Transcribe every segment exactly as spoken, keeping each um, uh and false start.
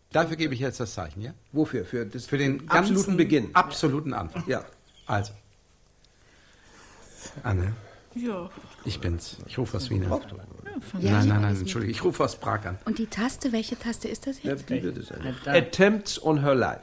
Dafür gebe ich jetzt das Zeichen, ja? Wofür? Für, das, Für den den absoluten Beginn. Absoluten Anfang. Ja. Also. Anne. Ja. Ich bin's. Ich rufe aus Wien an. Ja, Nein, nein, nein, Entschuldigung. Ich rufe aus Prag an. Und die Taste, welche Taste ist das jetzt? Die wird es sein. Attempts on her life.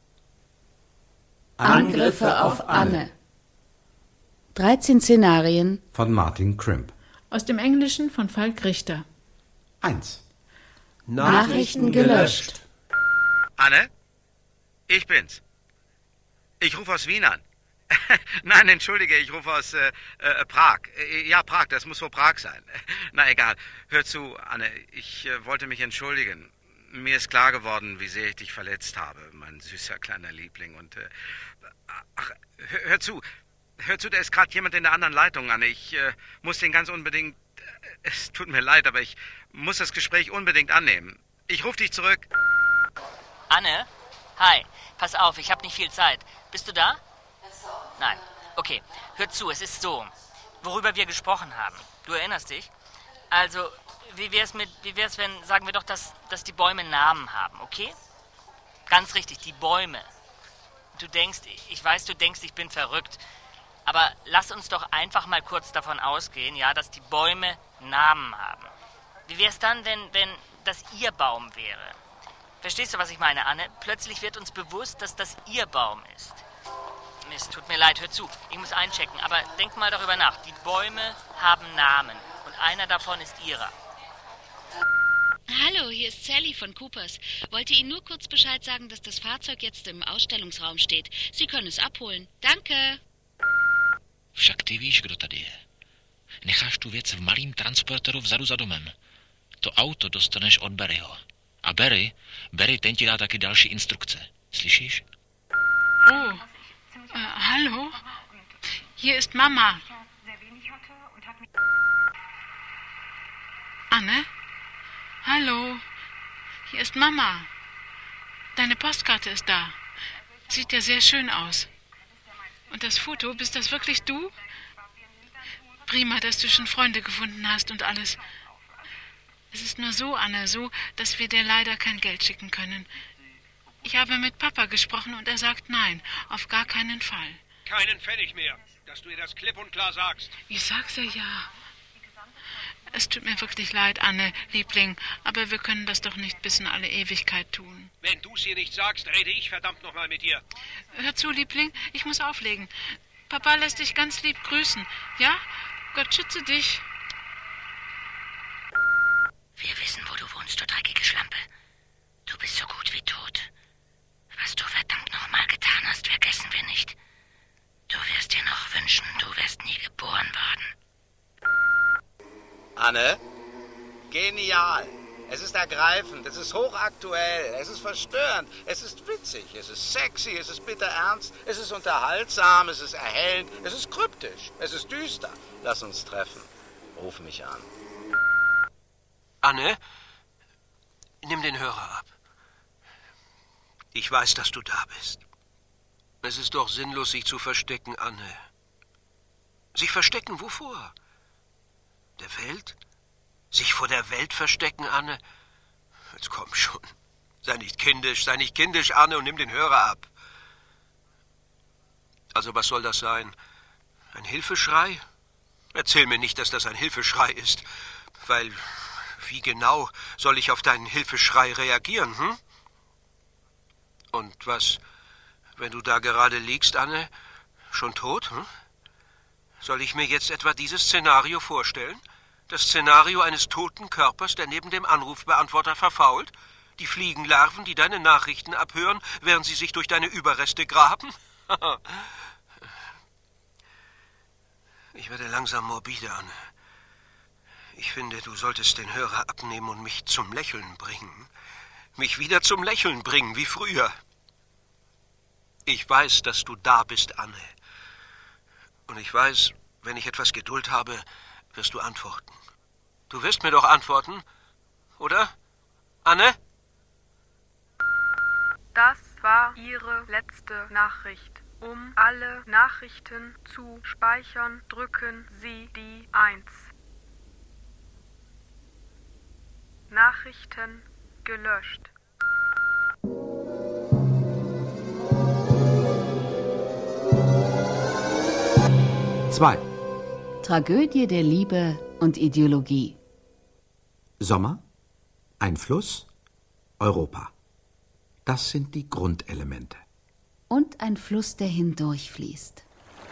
Angriffe auf Anne. dreizehn Szenarien. Von Martin Crimp. Aus dem Englischen von Falk Richter. Eins. Nachrichten gelöscht. Anne? Ich bin's. Ich rufe aus Wien an. Nein, entschuldige, ich rufe aus äh, äh, Prag. Äh, ja, Prag, das muss wohl Prag sein. Na egal, hör zu, Anne, ich äh, wollte mich entschuldigen. Mir ist klar geworden, wie sehr ich dich verletzt habe, mein süßer kleiner Liebling. Und, äh, ach, hör, hör zu, hör zu, da ist gerade jemand in der anderen Leitung, Anne. Ich äh, muss den ganz unbedingt, äh, es tut mir leid, aber ich muss das Gespräch unbedingt annehmen. Ich rufe dich zurück. Anne? Hi, pass auf, ich habe nicht viel Zeit. Bist du da? Nein. Okay, hör zu, es ist so, worüber wir gesprochen haben. Du erinnerst dich? Also, wie wär's mit, wie wär's, wenn, sagen wir doch, dass, dass die Bäume Namen haben, okay? Ganz richtig, die Bäume. Du denkst, ich weiß, du denkst, ich bin verrückt, aber lass uns doch einfach mal kurz davon ausgehen, ja, dass die Bäume Namen haben. Wie wär's dann, wenn, wenn das ihr Baum wäre? Verstehst du, was ich meine, Anne? Plötzlich wird uns bewusst, dass das ihr Baum ist. Mist, tut mir leid, hör zu, ich muss einchecken, aber denk mal darüber nach. Die Bäume haben Namen und einer davon ist ihrer. Hallo, hier ist Sally von Coopers. Wollte Ihnen nur kurz Bescheid sagen, dass das Fahrzeug jetzt im Ausstellungsraum steht. Sie können es abholen. Danke. Však ty víš, kdo tady je. Necháš tu věc v malým transporteru vzadu za domem. To auto dostaneš od Barryho. A Barry, Barry ten ti dá taky další instrukce. Slyšíš? Oh, äh, hallo? Hier ist Mama. Anne? Hallo? Hier ist Mama. Deine Postkarte ist da. Sieht ja sehr schön aus. Und das Foto, bist das wirklich du? Prima, dass du schon Freunde gefunden hast und alles. Es ist nur so, Anne, so, dass wir dir leider kein Geld schicken können. Ich habe mit Papa gesprochen und er sagt nein, auf gar keinen Fall. Keinen Pfennig mehr, dass du ihr das klipp und klar sagst. Ich sag's ja, ja. Es tut mir wirklich leid, Anne, Liebling, aber wir können das doch nicht bis in alle Ewigkeit tun. Wenn du's ihr nicht sagst, rede ich verdammt nochmal mit dir. Hör zu, Liebling, ich muss auflegen. Papa lässt dich ganz lieb grüßen, ja? Gott schütze dich. Wir wissen, wo du wohnst, du dreckige Schlampe. Du bist so gut wie tot. Was du verdammt nochmal getan hast, vergessen wir nicht. Du wirst dir noch wünschen, du wärst nie geboren worden. Anne? Genial. Es ist ergreifend, es ist hochaktuell, es ist verstörend, es ist witzig, es ist sexy, es ist bitter ernst, es ist unterhaltsam, es ist erhellend, es ist kryptisch, es ist düster. Lass uns treffen. Ruf mich an. Anne, nimm den Hörer ab. Ich weiß, dass du da bist. Es ist doch sinnlos, sich zu verstecken, Anne. Sich verstecken, wovor? Der Welt? Sich vor der Welt verstecken, Anne? Jetzt komm schon. Sei nicht kindisch, sei nicht kindisch, Anne, und nimm den Hörer ab. Also, was soll das sein? Ein Hilfeschrei? Erzähl mir nicht, dass das ein Hilfeschrei ist, weil... Wie genau soll ich auf deinen Hilfeschrei reagieren, hm? Und was, wenn du da gerade liegst, Anne, schon tot, hm? Soll ich mir jetzt etwa dieses Szenario vorstellen? Das Szenario eines toten Körpers, der neben dem Anrufbeantworter verfault? Die Fliegenlarven, die deine Nachrichten abhören, während sie sich durch deine Überreste graben? Ich werde langsam morbide, Anne. Ich finde, du solltest den Hörer abnehmen und mich zum Lächeln bringen. Mich wieder zum Lächeln bringen, wie früher. Ich weiß, dass du da bist, Anne. Und ich weiß, wenn ich etwas Geduld habe, wirst du antworten. Du wirst mir doch antworten, oder, Anne? Das war Ihre letzte Nachricht. Um alle Nachrichten zu speichern, drücken Sie die eins. Nachrichten gelöscht. zwei. Tragödie der Liebe und Ideologie. Sommer, ein Fluss, Europa. Das sind die Grundelemente. Und ein Fluss, der hindurchfließt.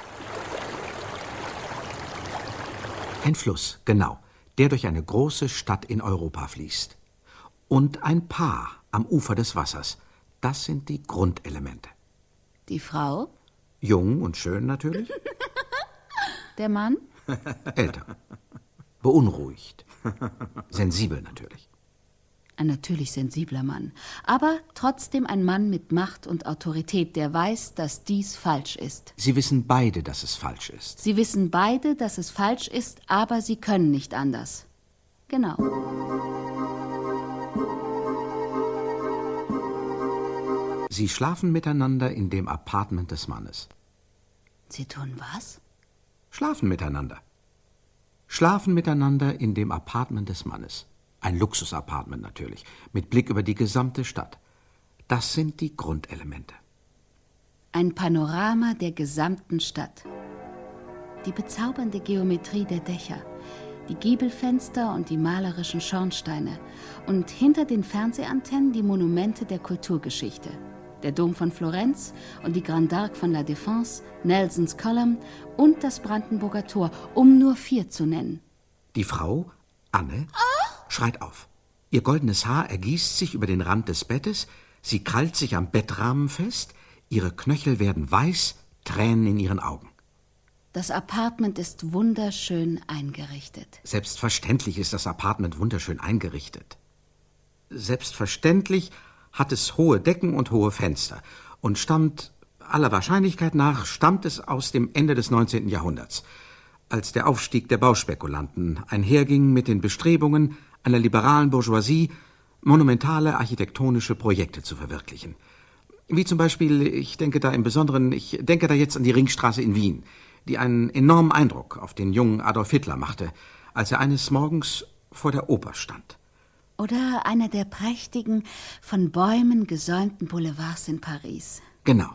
Ein Fluss, genau, der durch eine große Stadt in Europa fließt. Und ein Paar am Ufer des Wassers. Das sind die Grundelemente. Die Frau? Jung und schön natürlich. Der Mann? Älter. Beunruhigt. Sensibel natürlich. Ein natürlich sensibler Mann, aber trotzdem ein Mann mit Macht und Autorität, der weiß, dass dies falsch ist. Sie wissen beide, dass es falsch ist. Sie wissen beide, dass es falsch ist, aber sie können nicht anders. Genau. Sie schlafen miteinander in dem Apartment des Mannes. Sie tun was? Schlafen miteinander. Schlafen miteinander in dem Apartment des Mannes. Ein Luxusapartment natürlich, mit Blick über die gesamte Stadt. Das sind die Grundelemente. Ein Panorama der gesamten Stadt. Die bezaubernde Geometrie der Dächer, die Giebelfenster und die malerischen Schornsteine und hinter den Fernsehantennen die Monumente der Kulturgeschichte. Der Dom von Florenz und die Grande Arc von La Défense, Nelsons Column und das Brandenburger Tor, um nur vier zu nennen. Die Frau, Anne, oh! schreit auf. Ihr goldenes Haar ergießt sich über den Rand des Bettes, sie krallt sich am Bettrahmen fest, ihre Knöchel werden weiß, Tränen in ihren Augen. Das Apartment ist wunderschön eingerichtet. Selbstverständlich ist das Apartment wunderschön eingerichtet. Selbstverständlich hat es hohe Decken und hohe Fenster und stammt, aller Wahrscheinlichkeit nach, stammt es aus dem Ende des neunzehnten Jahrhunderts, als der Aufstieg der Bauspekulanten einherging mit den Bestrebungen einer liberalen Bourgeoisie, monumentale architektonische Projekte zu verwirklichen. Wie zum Beispiel, ich denke da im Besonderen, ich denke da jetzt an die Ringstraße in Wien, die einen enormen Eindruck auf den jungen Adolf Hitler machte, als er eines Morgens vor der Oper stand. Oder einer der prächtigen, von Bäumen gesäumten Boulevards in Paris. Genau.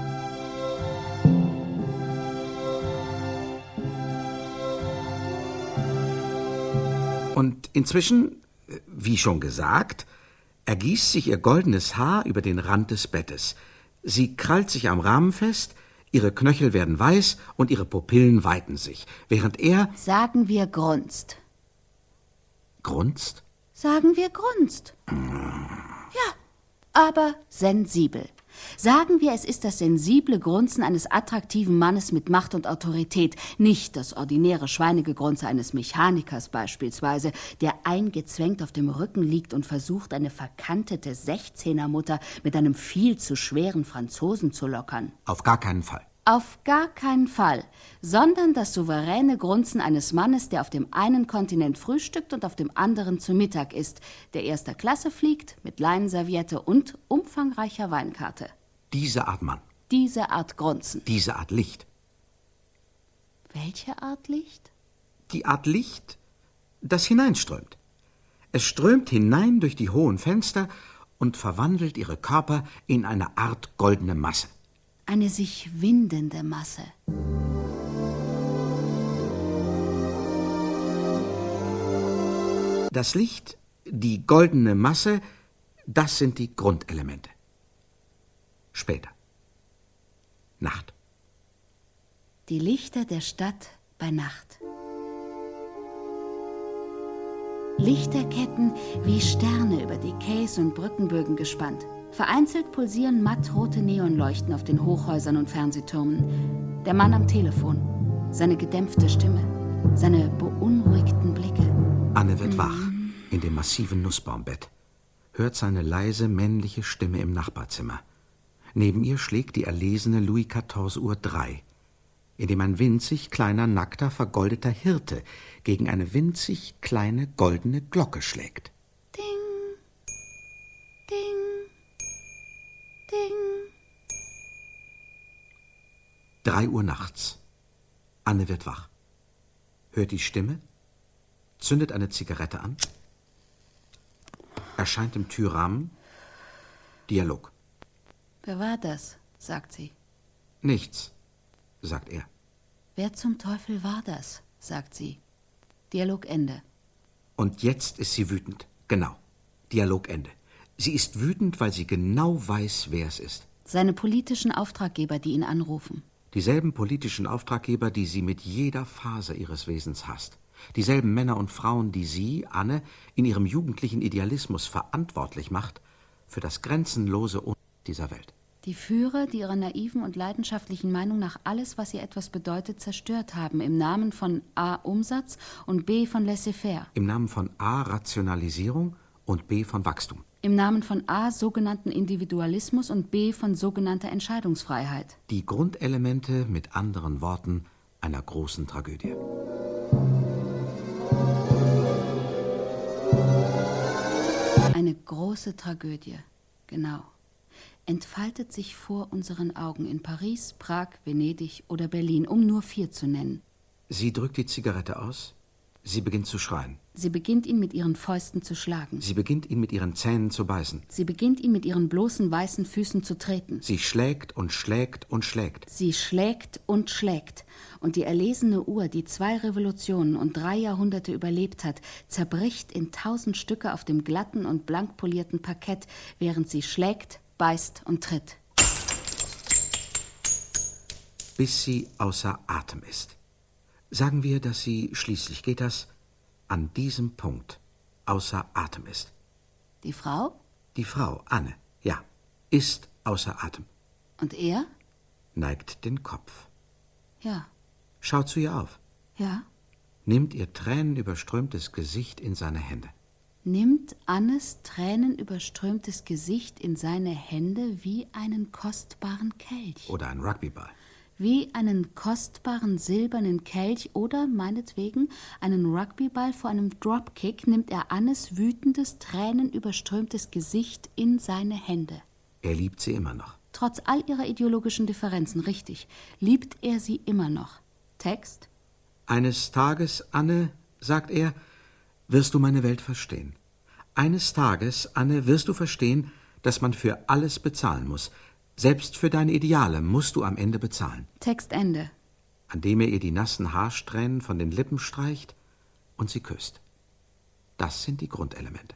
Und inzwischen, wie schon gesagt, ergießt sich ihr goldenes Haar über den Rand des Bettes. Sie krallt sich am Rahmen fest, ihre Knöchel werden weiß und ihre Pupillen weiten sich, während er... Sagen wir grunzt. Grunzt? Sagen wir grunzt. Ja, aber sensibel. Sagen wir, es ist das sensible Grunzen eines attraktiven Mannes mit Macht und Autorität, nicht das ordinäre Schweinegegrunze eines Mechanikers beispielsweise, der eingezwängt auf dem Rücken liegt und versucht, eine verkantete Sechzehnermutter mit einem viel zu schweren Franzosen zu lockern. Auf gar keinen Fall. Auf gar keinen Fall, sondern das souveräne Grunzen eines Mannes, der auf dem einen Kontinent frühstückt und auf dem anderen zu Mittag isst, der erster Klasse fliegt, mit Leinenserviette und umfangreicher Weinkarte. Diese Art Mann. Diese Art Grunzen. Diese Art Licht. Welche Art Licht? Die Art Licht, das hineinströmt. Es strömt hinein durch die hohen Fenster und verwandelt ihre Körper in eine Art goldene Masse. Eine sich windende Masse. Das Licht, die goldene Masse, das sind die Grundelemente. Später. Nacht. Die Lichter der Stadt bei Nacht. Lichterketten wie Sterne über die Quais und Brückenbögen gespannt. Vereinzelt pulsieren mattrote Neonleuchten auf den Hochhäusern und Fernsehtürmen. Der Mann am Telefon, seine gedämpfte Stimme, seine beunruhigten Blicke. Anne wird wach in dem massiven Nussbaumbett, hört seine leise männliche Stimme im Nachbarzimmer. Neben ihr schlägt die erlesene Louis vierzehn Uhr drei, in dem ein winzig kleiner, nackter, vergoldeter Hirte gegen eine winzig kleine, goldene Glocke schlägt. Ding, ding. Ding. Drei Uhr nachts. Anne wird wach. Hört die Stimme, zündet eine Zigarette an, erscheint im Türrahmen. Dialog. Wer war das? Sagt sie. Nichts, sagt er. Wer zum Teufel war das? Sagt sie. Dialogende. Und jetzt ist sie wütend. Genau. Dialogende. Sie ist wütend, weil sie genau weiß, wer es ist. Seine politischen Auftraggeber, die ihn anrufen. Dieselben politischen Auftraggeber, die sie mit jeder Faser ihres Wesens hasst. Dieselben Männer und Frauen, die sie, Anne, in ihrem jugendlichen Idealismus verantwortlich macht für das grenzenlose Unrecht dieser Welt. Die Führer, die ihrer naiven und leidenschaftlichen Meinung nach alles, was ihr etwas bedeutet, zerstört haben, im Namen von A. Umsatz und B. von Laissez-faire. Im Namen von A. Rationalisierung und B. von Wachstum. Im Namen von A. sogenannten Individualismus und B. von sogenannter Entscheidungsfreiheit. Die Grundelemente, mit anderen Worten, einer großen Tragödie. Eine große Tragödie, genau. Entfaltet sich vor unseren Augen in Paris, Prag, Venedig oder Berlin, um nur vier zu nennen. Sie drückt die Zigarette aus. Sie beginnt zu schreien. Sie beginnt ihn mit ihren Fäusten zu schlagen. Sie beginnt ihn mit ihren Zähnen zu beißen. Sie beginnt ihn mit ihren bloßen weißen Füßen zu treten. Sie schlägt und schlägt und schlägt. Sie schlägt und schlägt. Und die erlesene Uhr, die zwei Revolutionen und drei Jahrhunderte überlebt hat, zerbricht in tausend Stücke auf dem glatten und blank polierten Parkett, während sie schlägt, beißt und tritt. Bis sie außer Atem ist. Sagen wir, dass sie, schließlich geht das, an diesem Punkt außer Atem ist. Die Frau? Die Frau, Anne, ja, ist außer Atem. Und er? Neigt den Kopf. Ja. Schaut zu ihr auf. Ja. Nimmt ihr tränenüberströmtes Gesicht in seine Hände. Nimmt Annes tränenüberströmtes Gesicht in seine Hände wie einen kostbaren Kelch. Oder ein Rugbyball. Wie einen kostbaren silbernen Kelch oder, meinetwegen, einen Rugbyball vor einem Dropkick nimmt er Annes wütendes, tränenüberströmtes Gesicht in seine Hände. Er liebt sie immer noch. Trotz all ihrer ideologischen Differenzen, richtig, liebt er sie immer noch. Text? Eines Tages, Anne, sagt er, wirst du meine Welt verstehen. Eines Tages, Anne, wirst du verstehen, dass man für alles bezahlen muss. Selbst für deine Ideale musst du am Ende bezahlen. Textende. An dem er ihr die nassen Haarsträhnen von den Lippen streicht und sie küsst. Das sind die Grundelemente.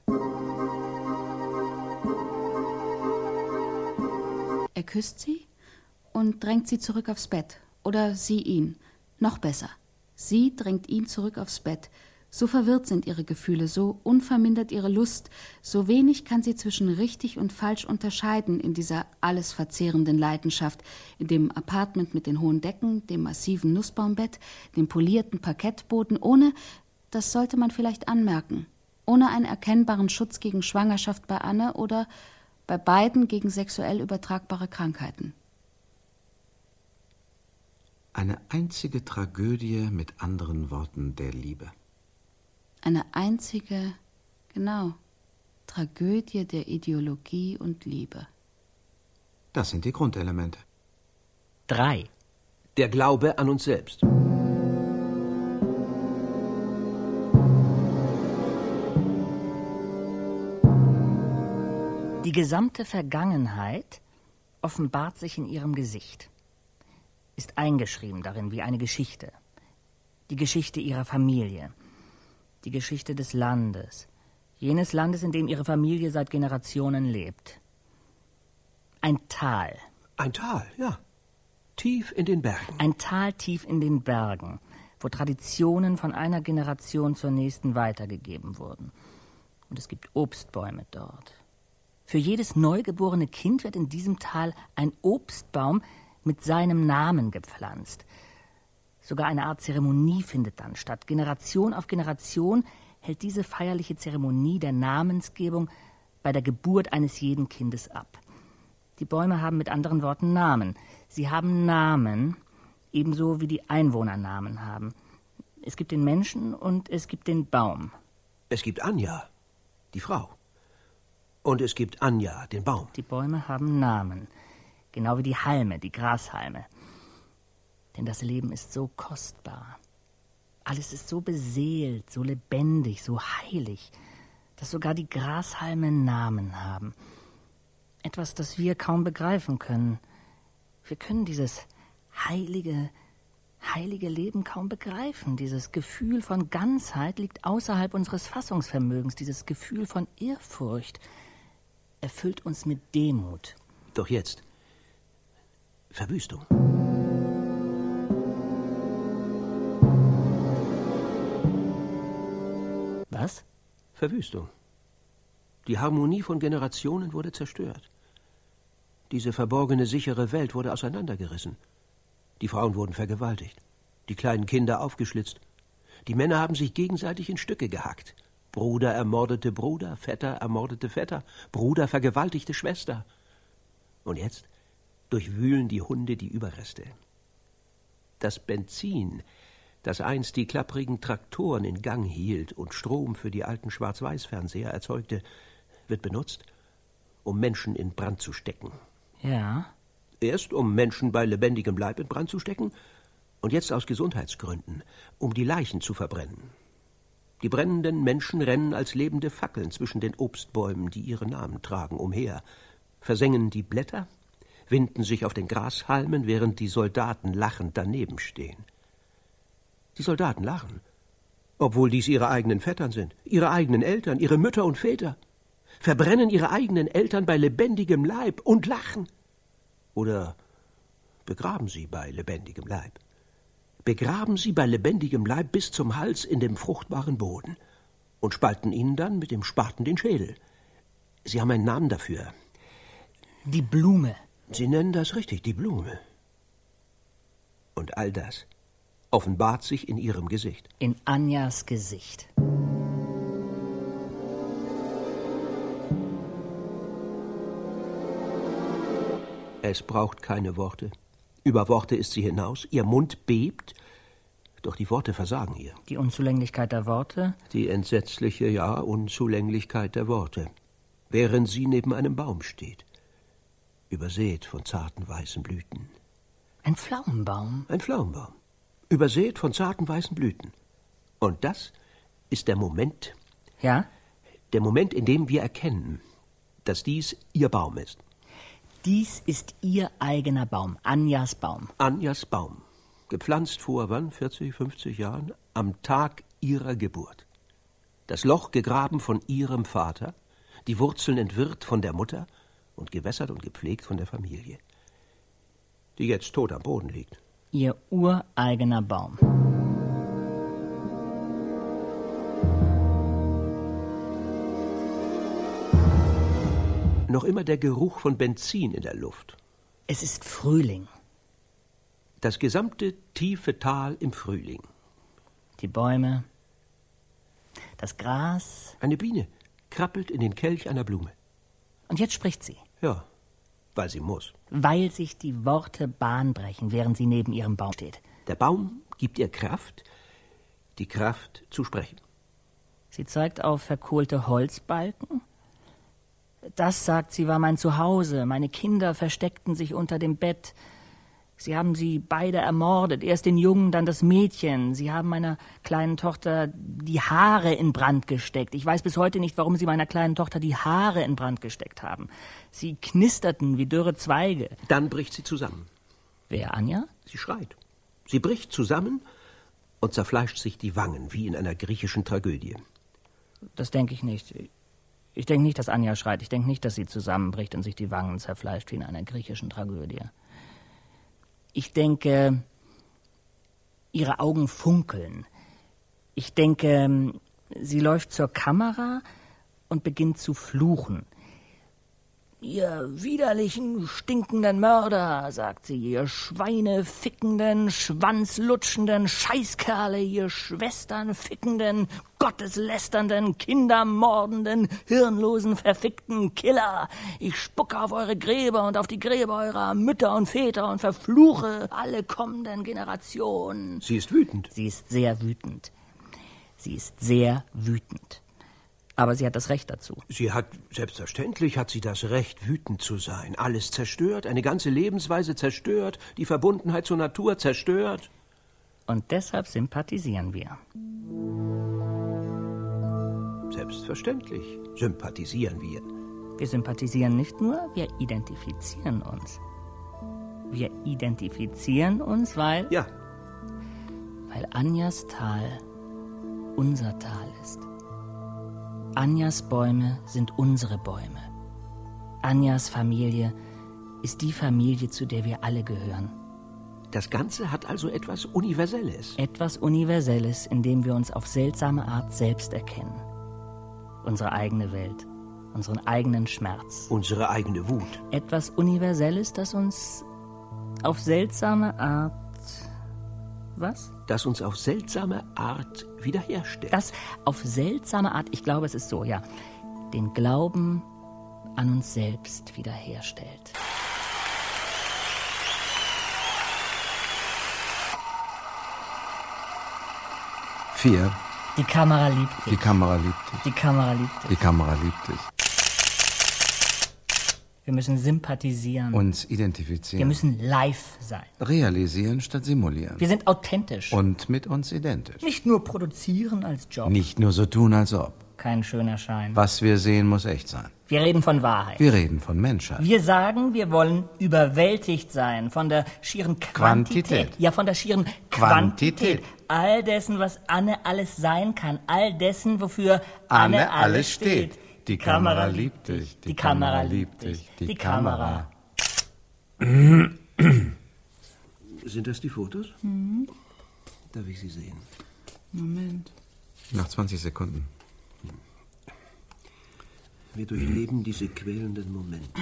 Er küsst sie und drängt sie zurück aufs Bett. Oder sie ihn. Noch besser. Sie drängt ihn zurück aufs Bett. So verwirrt sind ihre Gefühle, so unvermindert ihre Lust, so wenig kann sie zwischen richtig und falsch unterscheiden in dieser alles verzehrenden Leidenschaft, in dem Apartment mit den hohen Decken, dem massiven Nussbaumbett, dem polierten Parkettboden, ohne, das sollte man vielleicht anmerken, ohne einen erkennbaren Schutz gegen Schwangerschaft bei Anne oder bei beiden gegen sexuell übertragbare Krankheiten. Eine einzige Tragödie, mit anderen Worten der Liebe. Eine einzige, genau, Tragödie der Ideologie und Liebe. Das sind die Grundelemente. Drei. Der Glaube an uns selbst. Die gesamte Vergangenheit offenbart sich in ihrem Gesicht, ist eingeschrieben darin wie eine Geschichte. Die Geschichte ihrer Familie. Die Geschichte des Landes, jenes Landes, in dem ihre Familie seit Generationen lebt. Ein Tal. Ein Tal, ja. Tief in den Bergen. Ein Tal tief in den Bergen, wo Traditionen von einer Generation zur nächsten weitergegeben wurden. Und es gibt Obstbäume dort. Für jedes neugeborene Kind wird in diesem Tal ein Obstbaum mit seinem Namen gepflanzt. Sogar eine Art Zeremonie findet dann statt. Generation auf Generation hält diese feierliche Zeremonie der Namensgebung bei der Geburt eines jeden Kindes ab. Die Bäume haben mit anderen Worten Namen. Sie haben Namen, ebenso wie die Einwohner Namen haben. Es gibt den Menschen und es gibt den Baum. Es gibt Anja, die Frau. Und es gibt Anja, den Baum. Die Bäume haben Namen, genau wie die Halme, die Grashalme. Denn das Leben ist so kostbar. Alles ist so beseelt, so lebendig, so heilig, dass sogar die Grashalme Namen haben. Etwas, das wir kaum begreifen können. Wir können dieses heilige, heilige Leben kaum begreifen. Dieses Gefühl von Ganzheit liegt außerhalb unseres Fassungsvermögens. Dieses Gefühl von Ehrfurcht erfüllt uns mit Demut. Doch jetzt Verwüstung. Was? Verwüstung. Die Harmonie von Generationen wurde zerstört. Diese verborgene, sichere Welt wurde auseinandergerissen. Die Frauen wurden vergewaltigt, die kleinen Kinder aufgeschlitzt. Die Männer haben sich gegenseitig in Stücke gehackt. Bruder ermordete Bruder, Vetter ermordete Vetter, Bruder vergewaltigte Schwester. Und jetzt durchwühlen die Hunde die Überreste. Das Benzin, das einst die klapprigen Traktoren in Gang hielt und Strom für die alten Schwarz-Weiß-Fernseher erzeugte, wird benutzt, um Menschen in Brand zu stecken. Ja. Erst um Menschen bei lebendigem Leib in Brand zu stecken und jetzt aus Gesundheitsgründen, um die Leichen zu verbrennen. Die brennenden Menschen rennen als lebende Fackeln zwischen den Obstbäumen, die ihre Namen tragen, umher, versengen die Blätter, winden sich auf den Grashalmen, während die Soldaten lachend daneben stehen. Die Soldaten lachen, obwohl dies ihre eigenen Vettern sind, ihre eigenen Eltern, ihre Mütter und Väter, verbrennen ihre eigenen Eltern bei lebendigem Leib und lachen. Oder begraben sie bei lebendigem Leib. Begraben sie bei lebendigem Leib bis zum Hals in dem fruchtbaren Boden und spalten ihnen dann mit dem Spaten den Schädel. Sie haben einen Namen dafür. Die Blume. Sie nennen das richtig, die Blume. Und all das offenbart sich in ihrem Gesicht. In Anjas Gesicht. Es braucht keine Worte. Über Worte ist sie hinaus. Ihr Mund bebt, doch die Worte versagen ihr. Die Unzulänglichkeit der Worte? Die entsetzliche, ja, Unzulänglichkeit der Worte. Während sie neben einem Baum steht, übersät von zarten weißen Blüten. Ein Pflaumenbaum? Ein Pflaumenbaum. Übersät von zarten weißen Blüten. Und das ist der Moment. Ja? Der Moment, in dem wir erkennen, dass dies ihr Baum ist. Dies ist ihr eigener Baum, Anjas Baum. Anjas Baum. Gepflanzt vor, wann, vierzig, fünfzig Jahren? Am Tag ihrer Geburt. Das Loch gegraben von ihrem Vater, die Wurzeln entwirrt von der Mutter und gewässert und gepflegt von der Familie, die jetzt tot am Boden liegt. Ihr ureigener Baum. Noch immer der Geruch von Benzin in der Luft. Es ist Frühling. Das gesamte tiefe Tal im Frühling. Die Bäume, das Gras. Eine Biene krabbelt in den Kelch einer Blume. Und jetzt spricht sie. Ja, weil sie muss. Weil sich die Worte Bahn brechen, während sie neben ihrem Baum steht. Der Baum gibt ihr Kraft, die Kraft zu sprechen. Sie zeigt auf verkohlte Holzbalken. Das, sagt sie, war mein Zuhause. Meine Kinder versteckten sich unter dem Bett. Sie haben sie beide ermordet, erst den Jungen, dann das Mädchen. Sie haben meiner kleinen Tochter die Haare in Brand gesteckt. Ich weiß bis heute nicht, warum sie meiner kleinen Tochter die Haare in Brand gesteckt haben. Sie knisterten wie dürre Zweige. Dann bricht sie zusammen. Wer, Anja? Sie schreit. Sie bricht zusammen und zerfleischt sich die Wangen, wie in einer griechischen Tragödie. Das denke ich nicht. Ich denke nicht, dass Anja schreit. Ich denke nicht, dass sie zusammenbricht und sich die Wangen zerfleischt wie in einer griechischen Tragödie. Ich denke, ihre Augen funkeln. Ich denke, sie läuft zur Kamera und beginnt zu fluchen. Ihr widerlichen, stinkenden Mörder, sagt sie, ihr schweinefickenden, schwanzlutschenden Scheißkerle, ihr schwesternfickenden, gotteslästernden, kindermordenden, hirnlosen, verfickten Killer. Ich spucke auf eure Gräber und auf die Gräber eurer Mütter und Väter und verfluche alle kommenden Generationen. Sie ist wütend. Sie ist sehr wütend. Sie ist sehr wütend. Aber sie hat das Recht dazu. Sie hat, selbstverständlich hat sie das Recht, wütend zu sein. Alles zerstört, eine ganze Lebensweise zerstört, die Verbundenheit zur Natur zerstört. Und deshalb sympathisieren wir. Selbstverständlich sympathisieren wir. Wir sympathisieren nicht nur, wir identifizieren uns. Wir identifizieren uns, weil... Ja, weil Anjas Tal unser Tal ist. Anjas Bäume sind unsere Bäume. Anjas Familie ist die Familie, zu der wir alle gehören. Das Ganze hat also etwas Universelles. Etwas Universelles, in dem wir uns auf seltsame Art selbst erkennen. Unsere eigene Welt, unseren eigenen Schmerz. Unsere eigene Wut. Etwas Universelles, das uns auf seltsame Art... Was? Das uns auf seltsame Art wiederherstellt. Das auf seltsame Art, ich glaube, es ist so, ja, den Glauben an uns selbst wiederherstellt. Vier. Die Kamera liebt dich. Die Kamera liebt dich. Die Kamera liebt dich. Die Kamera liebt dich. Wir müssen sympathisieren. Uns identifizieren. Wir müssen live sein. Realisieren statt simulieren. Wir sind authentisch. Und mit uns identisch. Nicht nur produzieren als Job. Nicht nur so tun, als ob. Kein schöner Schein. Was wir sehen, muss echt sein. Wir reden von Wahrheit. Wir reden von Menschheit. Wir sagen, wir wollen überwältigt sein von der schieren Quantität. Quantität. Ja, von der schieren Quantität. Quantität. All dessen, was Anne alles sein kann. All dessen, wofür Anne, Anne alles steht. steht. Die Kamera liebt dich. Die Kamera liebt dich. Die Kamera. Sind das die Fotos? Mhm. Darf ich sie sehen? Moment. Nach zwanzig Sekunden. Wir durchleben diese quälenden Momente.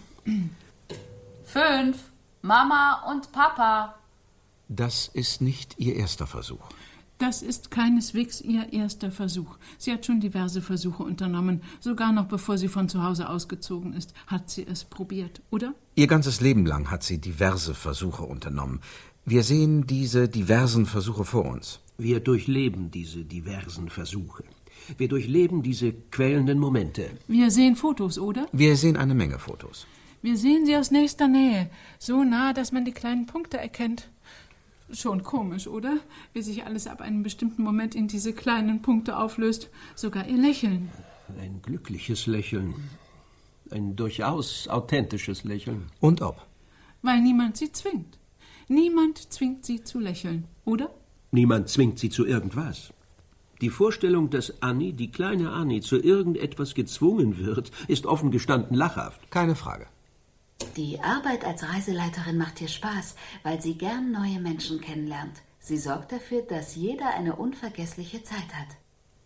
Fünf. Mama und Papa. Das ist nicht Ihr erster Versuch. Das ist keineswegs Ihr erster Versuch. Sie hat schon diverse Versuche unternommen. Sogar noch bevor sie von zu Hause ausgezogen ist, hat sie es probiert, oder? Ihr ganzes Leben lang hat sie diverse Versuche unternommen. Wir sehen diese diversen Versuche vor uns. Wir durchleben diese diversen Versuche. Wir durchleben diese quälenden Momente. Wir sehen Fotos, oder? Wir sehen eine Menge Fotos. Wir sehen sie aus nächster Nähe. So nah, dass man die kleinen Punkte erkennt. Schon komisch, oder? Wie sich alles ab einem bestimmten Moment in diese kleinen Punkte auflöst. Sogar ihr Lächeln. Ein glückliches Lächeln. Ein durchaus authentisches Lächeln. Und ob? Weil niemand sie zwingt. Niemand zwingt sie zu lächeln, oder? Niemand zwingt sie zu irgendwas. Die Vorstellung, dass Annie, die kleine Annie, zu irgendetwas gezwungen wird, ist offen gestanden lachhaft. Keine Frage. Die Arbeit als Reiseleiterin macht ihr Spaß, weil sie gern neue Menschen kennenlernt. Sie sorgt dafür, dass jeder eine unvergessliche Zeit hat.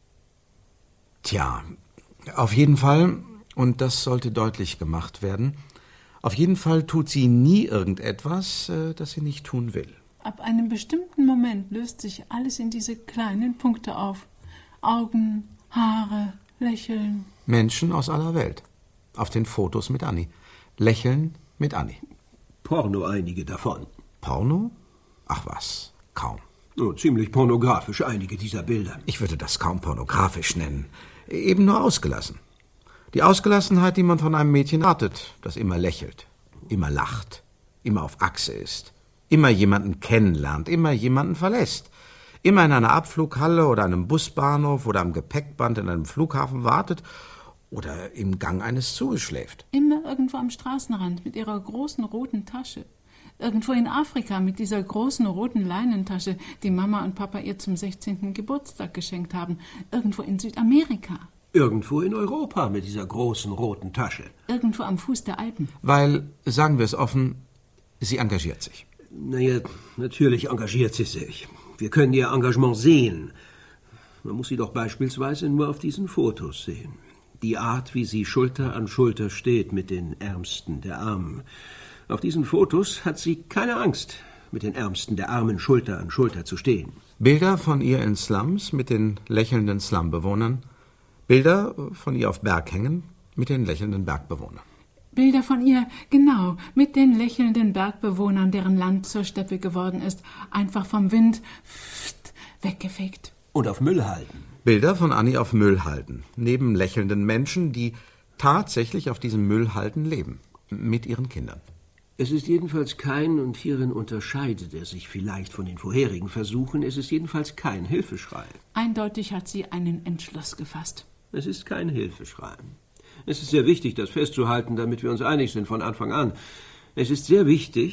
Tja, auf jeden Fall, und das sollte deutlich gemacht werden, auf jeden Fall tut sie nie irgendetwas, das sie nicht tun will. Ab einem bestimmten Moment löst sich alles in diese kleinen Punkte auf. Augen, Haare, Lächeln. Menschen aus aller Welt. Auf den Fotos mit Annie. Lächeln mit Annie. Porno einige davon. Porno? Ach was, kaum. Oh, ziemlich pornografisch einige dieser Bilder. Ich würde das kaum pornografisch nennen. Eben nur ausgelassen. Die Ausgelassenheit, die man von einem Mädchen erwartet, das immer lächelt, immer lacht, immer auf Achse ist, immer jemanden kennenlernt, immer jemanden verlässt, immer in einer Abflughalle oder einem Busbahnhof oder am Gepäckband in einem Flughafen wartet oder im Gang eines Zuges schläft. Immer irgendwo am Straßenrand mit ihrer großen roten Tasche. Irgendwo in Afrika mit dieser großen roten Leinentasche, die Mama und Papa ihr zum sechzehnten Geburtstag geschenkt haben. Irgendwo in Südamerika. Irgendwo in Europa mit dieser großen roten Tasche. Irgendwo am Fuß der Alpen. Weil, sagen wir es offen, sie engagiert sich. Naja, natürlich engagiert sie sich. Wir können ihr Engagement sehen. Man muss sie doch beispielsweise nur auf diesen Fotos sehen. Die Art, wie sie Schulter an Schulter steht mit den Ärmsten der Armen. Auf diesen Fotos hat sie keine Angst, mit den Ärmsten der Armen Schulter an Schulter zu stehen. Bilder von ihr in Slums mit den lächelnden Slumbewohnern. Bilder von ihr auf Berghängen mit den lächelnden Bergbewohnern. Bilder von ihr, genau, mit den lächelnden Bergbewohnern, deren Land zur Steppe geworden ist, einfach vom Wind pft, weggefegt. Und auf Müllhalden. Bilder von Annie auf Müllhalden, neben lächelnden Menschen, die tatsächlich auf diesen Müllhalden leben, mit ihren Kindern. Es ist jedenfalls kein, und hierin unterscheidet er sich vielleicht von den vorherigen Versuchen, es ist jedenfalls kein Hilfeschrei. Eindeutig hat sie einen Entschluss gefasst. Es ist kein Hilfeschrei. Es ist sehr wichtig, das festzuhalten, damit wir uns einig sind von Anfang an. Es ist sehr wichtig,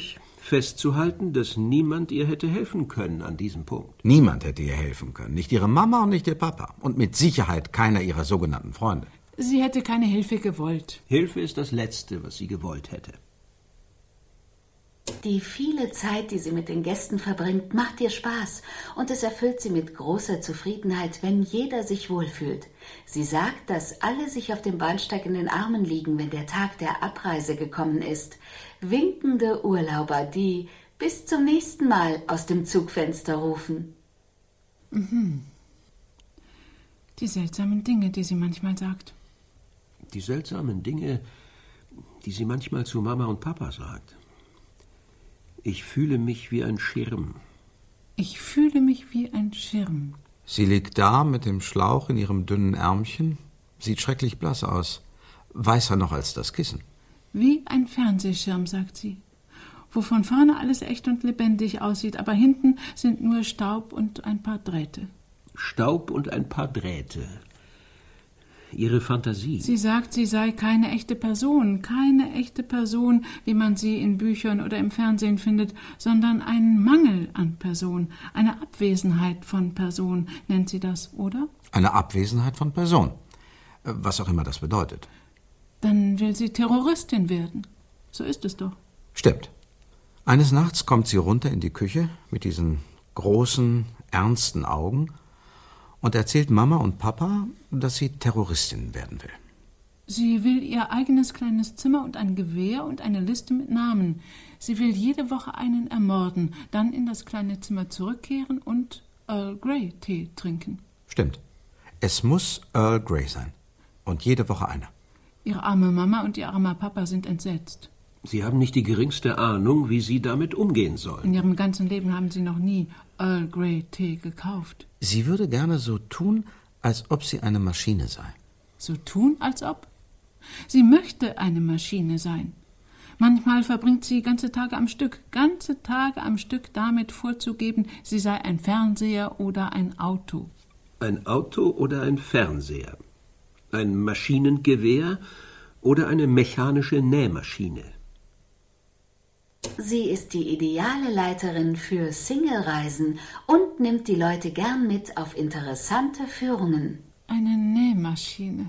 festzuhalten, dass niemand ihr hätte helfen können an diesem Punkt. Niemand hätte ihr helfen können. Nicht ihre Mama und nicht ihr Papa. Und mit Sicherheit keiner ihrer sogenannten Freunde. Sie hätte keine Hilfe gewollt. Hilfe ist das Letzte, was sie gewollt hätte. Die viele Zeit, die sie mit den Gästen verbringt, macht ihr Spaß und es erfüllt sie mit großer Zufriedenheit, wenn jeder sich wohlfühlt. Sie sagt, dass alle sich auf dem Bahnsteig in den Armen liegen, wenn der Tag der Abreise gekommen ist. Winkende Urlauber, die bis zum nächsten Mal aus dem Zugfenster rufen. Mhm. Die seltsamen Dinge, die sie manchmal sagt. Die seltsamen Dinge, die sie manchmal zu Mama und Papa sagt. Ich fühle mich wie ein Schirm. Ich fühle mich wie ein Schirm. Sie liegt da mit dem Schlauch in ihrem dünnen Ärmchen, sieht schrecklich blass aus, weißer noch als das Kissen. Wie ein Fernsehschirm, sagt sie, wo von vorne alles echt und lebendig aussieht, aber hinten sind nur Staub und ein paar Drähte. Staub und ein paar Drähte. Ihre Fantasie. Sie sagt, sie sei keine echte Person, keine echte Person, wie man sie in Büchern oder im Fernsehen findet, sondern einen Mangel an Person, eine Abwesenheit von Person, nennt sie das, oder? Eine Abwesenheit von Person, was auch immer das bedeutet. Dann will sie Terroristin werden. So ist es doch. Stimmt. Eines Nachts kommt sie runter in die Küche mit diesen großen, ernsten Augen und erzählt Mama und Papa, dass sie Terroristin werden will. Sie will ihr eigenes kleines Zimmer und ein Gewehr und eine Liste mit Namen. Sie will jede Woche einen ermorden, dann in das kleine Zimmer zurückkehren und Earl Grey Tee trinken. Stimmt. Es muss Earl Grey sein. Und jede Woche einer. Ihre arme Mama und ihr armer Papa sind entsetzt. Sie haben nicht die geringste Ahnung, wie Sie damit umgehen sollen. In ihrem ganzen Leben haben sie noch nie Earl Grey Tee gekauft. Sie würde gerne so tun, als ob sie eine Maschine sei. So tun, als ob? Sie möchte eine Maschine sein. Manchmal verbringt sie ganze Tage am Stück, ganze Tage am Stück damit vorzugeben, sie sei ein Fernseher oder ein Auto. Ein Auto oder ein Fernseher? Ein Maschinengewehr oder eine mechanische Nähmaschine? Sie ist die ideale Leiterin für Single-Reisen und nimmt die Leute gern mit auf interessante Führungen. Eine Nähmaschine.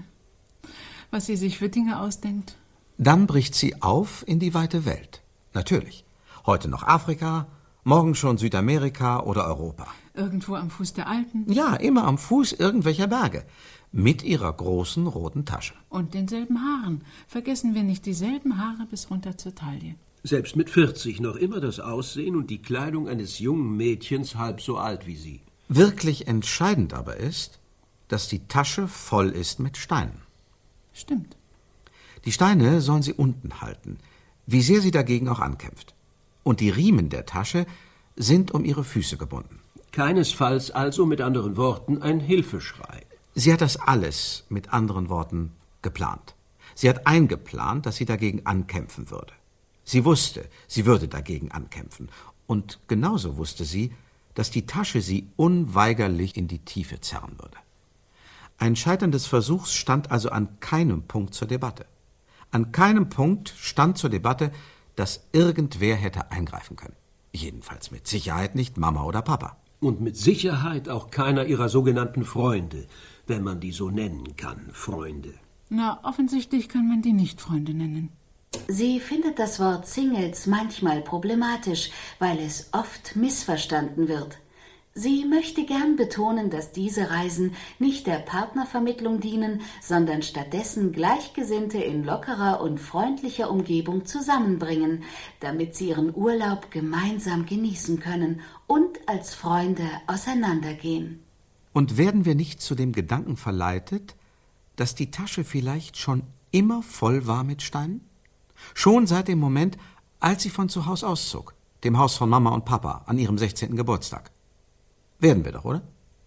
Was sie sich für Dinge ausdenkt. Dann bricht sie auf in die weite Welt. Natürlich. Heute noch Afrika, morgen schon Südamerika oder Europa. Irgendwo am Fuß der Alpen. Ja, immer am Fuß irgendwelcher Berge. Mit ihrer großen roten Tasche. Und denselben Haaren. Vergessen wir nicht dieselben Haare bis runter zur Taille. Selbst mit vierzig noch immer das Aussehen und die Kleidung eines jungen Mädchens halb so alt wie sie. Wirklich entscheidend aber ist, dass die Tasche voll ist mit Steinen. Stimmt. Die Steine sollen sie unten halten, wie sehr sie dagegen auch ankämpft. Und die Riemen der Tasche sind um ihre Füße gebunden. Keinesfalls also mit anderen Worten ein Hilfeschrei. Sie hat das alles, mit anderen Worten, geplant. Sie hat eingeplant, dass sie dagegen ankämpfen würde. Sie wusste, sie würde dagegen ankämpfen. Und genauso wusste sie, dass die Tasche sie unweigerlich in die Tiefe zerren würde. Ein Scheitern des Versuchs stand also an keinem Punkt zur Debatte. An keinem Punkt stand zur Debatte, dass irgendwer hätte eingreifen können. Jedenfalls mit Sicherheit nicht Mama oder Papa. Und mit Sicherheit auch keiner ihrer sogenannten Freunde, wenn man die so nennen kann, Freunde. Na, offensichtlich kann man die nicht Freunde nennen. Sie findet das Wort Singles manchmal problematisch, weil es oft missverstanden wird. Sie möchte gern betonen, dass diese Reisen nicht der Partnervermittlung dienen, sondern stattdessen Gleichgesinnte in lockerer und freundlicher Umgebung zusammenbringen, damit sie ihren Urlaub gemeinsam genießen können und als Freunde auseinandergehen. Und werden wir nicht zu dem Gedanken verleitet, dass die Tasche vielleicht schon immer voll war mit Steinen? Schon seit dem Moment, als sie von zu Hause auszog, dem Haus von Mama und Papa, an ihrem sechzehnten Geburtstag. Werden wir doch, oder?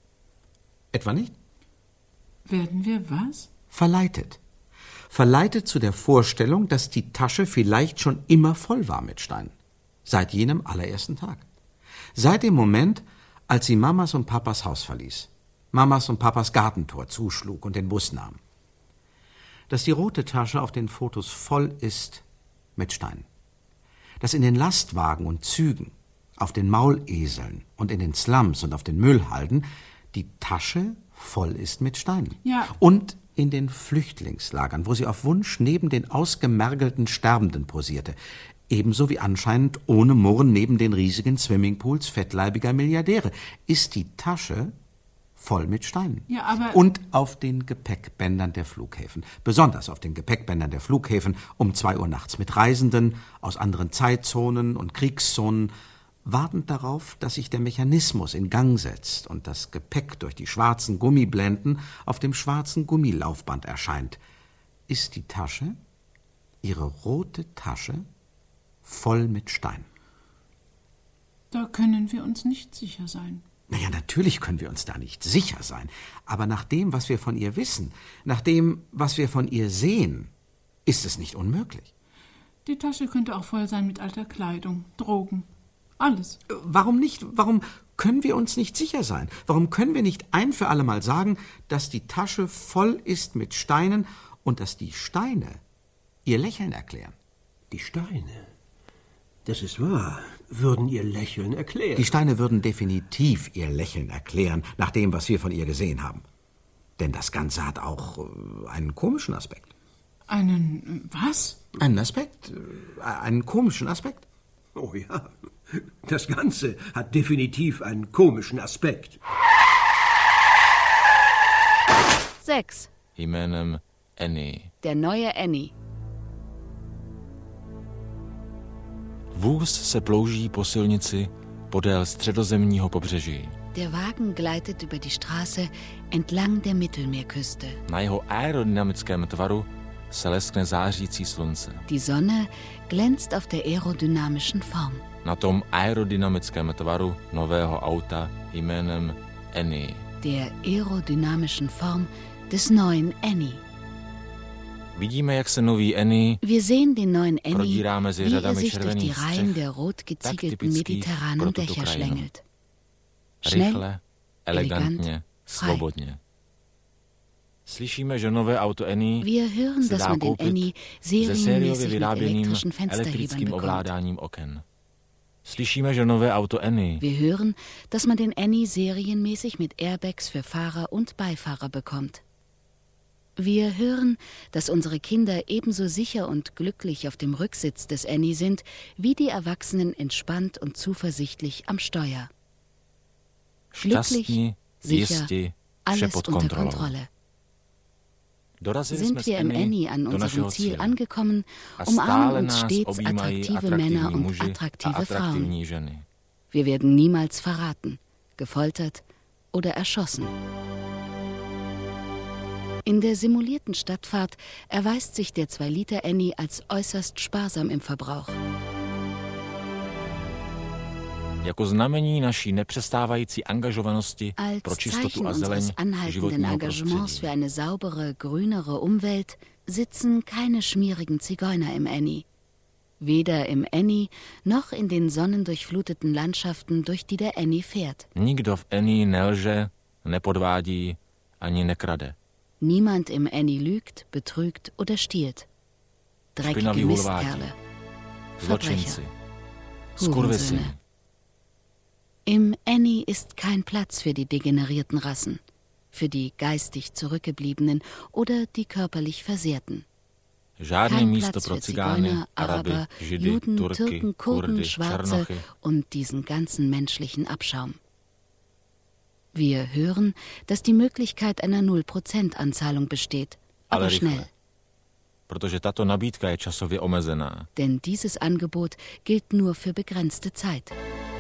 Etwa nicht? Werden wir was? Verleitet. Verleitet zu der Vorstellung, dass die Tasche vielleicht schon immer voll war mit Steinen. Seit jenem allerersten Tag. Seit dem Moment, als sie Mamas und Papas Haus verließ, Mamas und Papas Gartentor zuschlug und den Bus nahm. Dass die rote Tasche auf den Fotos voll ist mit Steinen. dass in den Lastwagen und Zügen, auf den Mauleseln und in den Slums und auf den Müllhalden die Tasche voll ist mit Steinen. Ja. Und in den Flüchtlingslagern, wo sie auf Wunsch neben den ausgemergelten Sterbenden posierte, ebenso wie anscheinend ohne Murren neben den riesigen Swimmingpools fettleibiger Milliardäre, ist die Tasche voll mit Steinen. Ja, aber... Und auf den Gepäckbändern der Flughäfen, besonders auf den Gepäckbändern der Flughäfen um zwei Uhr nachts mit Reisenden aus anderen Zeitzonen und Kriegszonen, wartend darauf, dass sich der Mechanismus in Gang setzt und das Gepäck durch die schwarzen Gummiblenden auf dem schwarzen Gummilaufband erscheint, ist die Tasche, ihre rote Tasche, voll mit Steinen. Da können wir uns nicht sicher sein. Naja, natürlich können wir uns da nicht sicher sein. Aber nach dem, was wir von ihr wissen, nach dem, was wir von ihr sehen, ist es nicht unmöglich. Die Tasche könnte auch voll sein mit alter Kleidung, Drogen, alles. Warum nicht? Warum können wir uns nicht sicher sein? Warum können wir nicht ein für alle Mal sagen, dass die Tasche voll ist mit Steinen und dass die Steine ihr Lächeln erklären? Die Steine? Das ist wahr, würden ihr Lächeln erklären. Die Steine würden definitiv ihr Lächeln erklären, nach dem, was wir von ihr gesehen haben. Denn das Ganze hat auch äh, einen komischen Aspekt. Einen was? Einen Aspekt? Äh, einen komischen Aspekt? Oh ja, das Ganze hat definitiv einen komischen Aspekt. Sechs. Jménem Annie. Der neue Annie. Vůz se plouží po silnici podél středozemního pobřeží. Der Wagen gleitet über die Straße entlang der Mittelmeerküste. Na jeho aerodynamickém tvaru se leskne zářící slunce. Die Sonne glänzt auf der aerodynamischen Form. Na tom aerodynamickém tvaru nového auta jménem Annie. Der aerodynamischen Form des neuen Annie. Vidíme, jak se nový Annie Wir sehen den neuen Annie, prodírá mezi wie er řadami sich durch die červených Reihen střech, der rot tak geziegelten typických mediterranen pro tuto Dächer krajinu. schlängelt. Schnell, Rychle, elegantně, elegant, frei. svobodně. Slyšíme, že nové auto Annie Wir hören, se dass dá man den koupit Annie se sériově serienmäßig mit vyráběným elektrischen Fensterhebern elektrickým bekommt. ovládáním oken. Slyšíme, že nové auto Annie Wir hören, dass man den Annie serienmäßig mit Airbags für Fahrer und Beifahrer bekommt. Wir hören, dass unsere Kinder ebenso sicher und glücklich auf dem Rücksitz des Annie sind, wie die Erwachsenen entspannt und zuversichtlich am Steuer. Glücklich, šťastní, sicher, jistí, vše alles pod unter kontrolou. Kontrolle. Dorazili jsme Sind s wir im Annie Annie an do unserem našeho Ziel cíle. angekommen, A umarmen stále uns nás stets objímají attraktive atraktivní Männer und muži a attraktive Frauen. atraktivní ženy. Wir werden niemals verraten, gefoltert oder erschossen. In der simulierten Stadtfahrt erweist sich der zwei Liter Annie als äußerst sparsam im Verbrauch. Jako znamení naší nepřestávající angažovanosti Als pro čistotu Zeichen a zeleň unseres anhaltenden životního Engagements prostředí. für eine saubere, grünere Umwelt sitzen keine schmierigen Zigeuner im Annie. Weder im Annie noch in den sonnendurchfluteten Landschaften, durch die der Annie fährt. Nikdo v Annie nelže, nepodvádí ani nekrade. Niemand im Annie lügt, betrügt oder stiehlt. Dreckige Špinaví hulváti, Mistkerle, zločinci, Hurensöhne. skurvisy. Im Annie ist kein Platz für die degenerierten Rassen, für die geistig Zurückgebliebenen oder die körperlich Versehrten. Žádné Kein místo Platz pro für cigány, Zigeuner, Araby, Araber, Židy, Juden, Turky, Türken, Kurden, Kurdy, Schwarze Černochy. und diesen ganzen menschlichen Abschaum. Wir hören, dass die Möglichkeit einer null Prozent Anzahlung besteht, aber Ale schnell. rychle. Protože tato nabídka je časově omezená. Denn dieses Angebot gilt nur für begrenzte Zeit.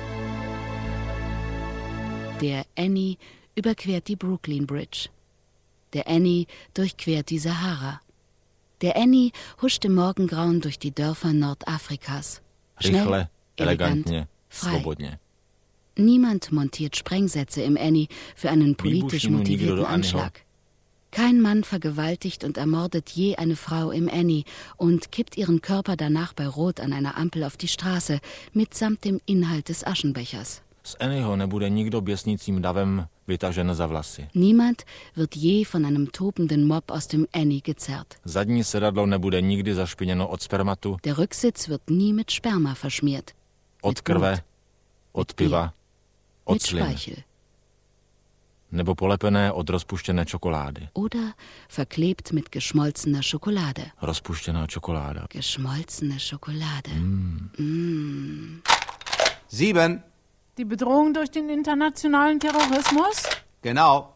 Der Annie überquert die Brooklyn Bridge. Der Annie durchquert die Sahara. Der Annie huscht im Morgengrauen durch die Dörfer Nordafrikas. Schnell, Rychle, elegant, elegantně, frei. svobodně. Niemand montiert Sprengsätze im Annie für einen politisch Výbušninu nikdo motivierten do Annieho. Anschlag. Kein Mann vergewaltigt und ermordet je eine Frau im Annie und kippt ihren Körper danach bei Rot an einer Ampel auf die Straße, mitsamt dem Inhalt des Aschenbechers. Z Annieho nebude nikdo běsnícím davem vytažen za vlasy. Niemand wird je von einem tobenden Mob aus dem Annie gezerrt. Zadní sedadlo nebude nikdy zašpiněno od spermatu. Der Rücksitz wird nie mit Sperma verschmiert. Od krve, od piva, od slin. Nebo polepené od rozpuštěné čokolády. Oder verklebt mit geschmolzener Schokolade. Rozpuštěná čokoláda. Geschmolzene Schokolade. Mm. Mm. Sieben. Die Bedrohung durch den internationalen Terrorismus? Genau.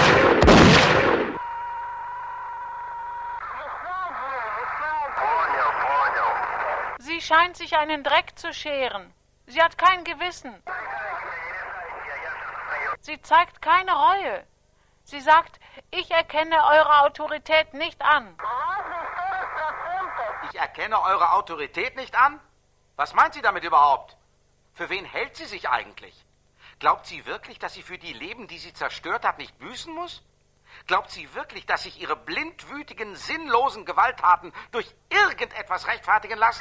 Sie scheint sich einen Dreck zu scheren. Sie hat kein Gewissen. Sie zeigt keine Reue. Sie sagt, ich erkenne eure Autorität nicht an. Ich erkenne eure Autorität nicht an? Was meint sie damit überhaupt? Für wen hält sie sich eigentlich? Glaubt sie wirklich, dass sie für die Leben, die sie zerstört hat, nicht büßen muss? Glaubt sie wirklich, dass sich ihre blindwütigen, sinnlosen Gewalttaten durch irgendetwas rechtfertigen lassen?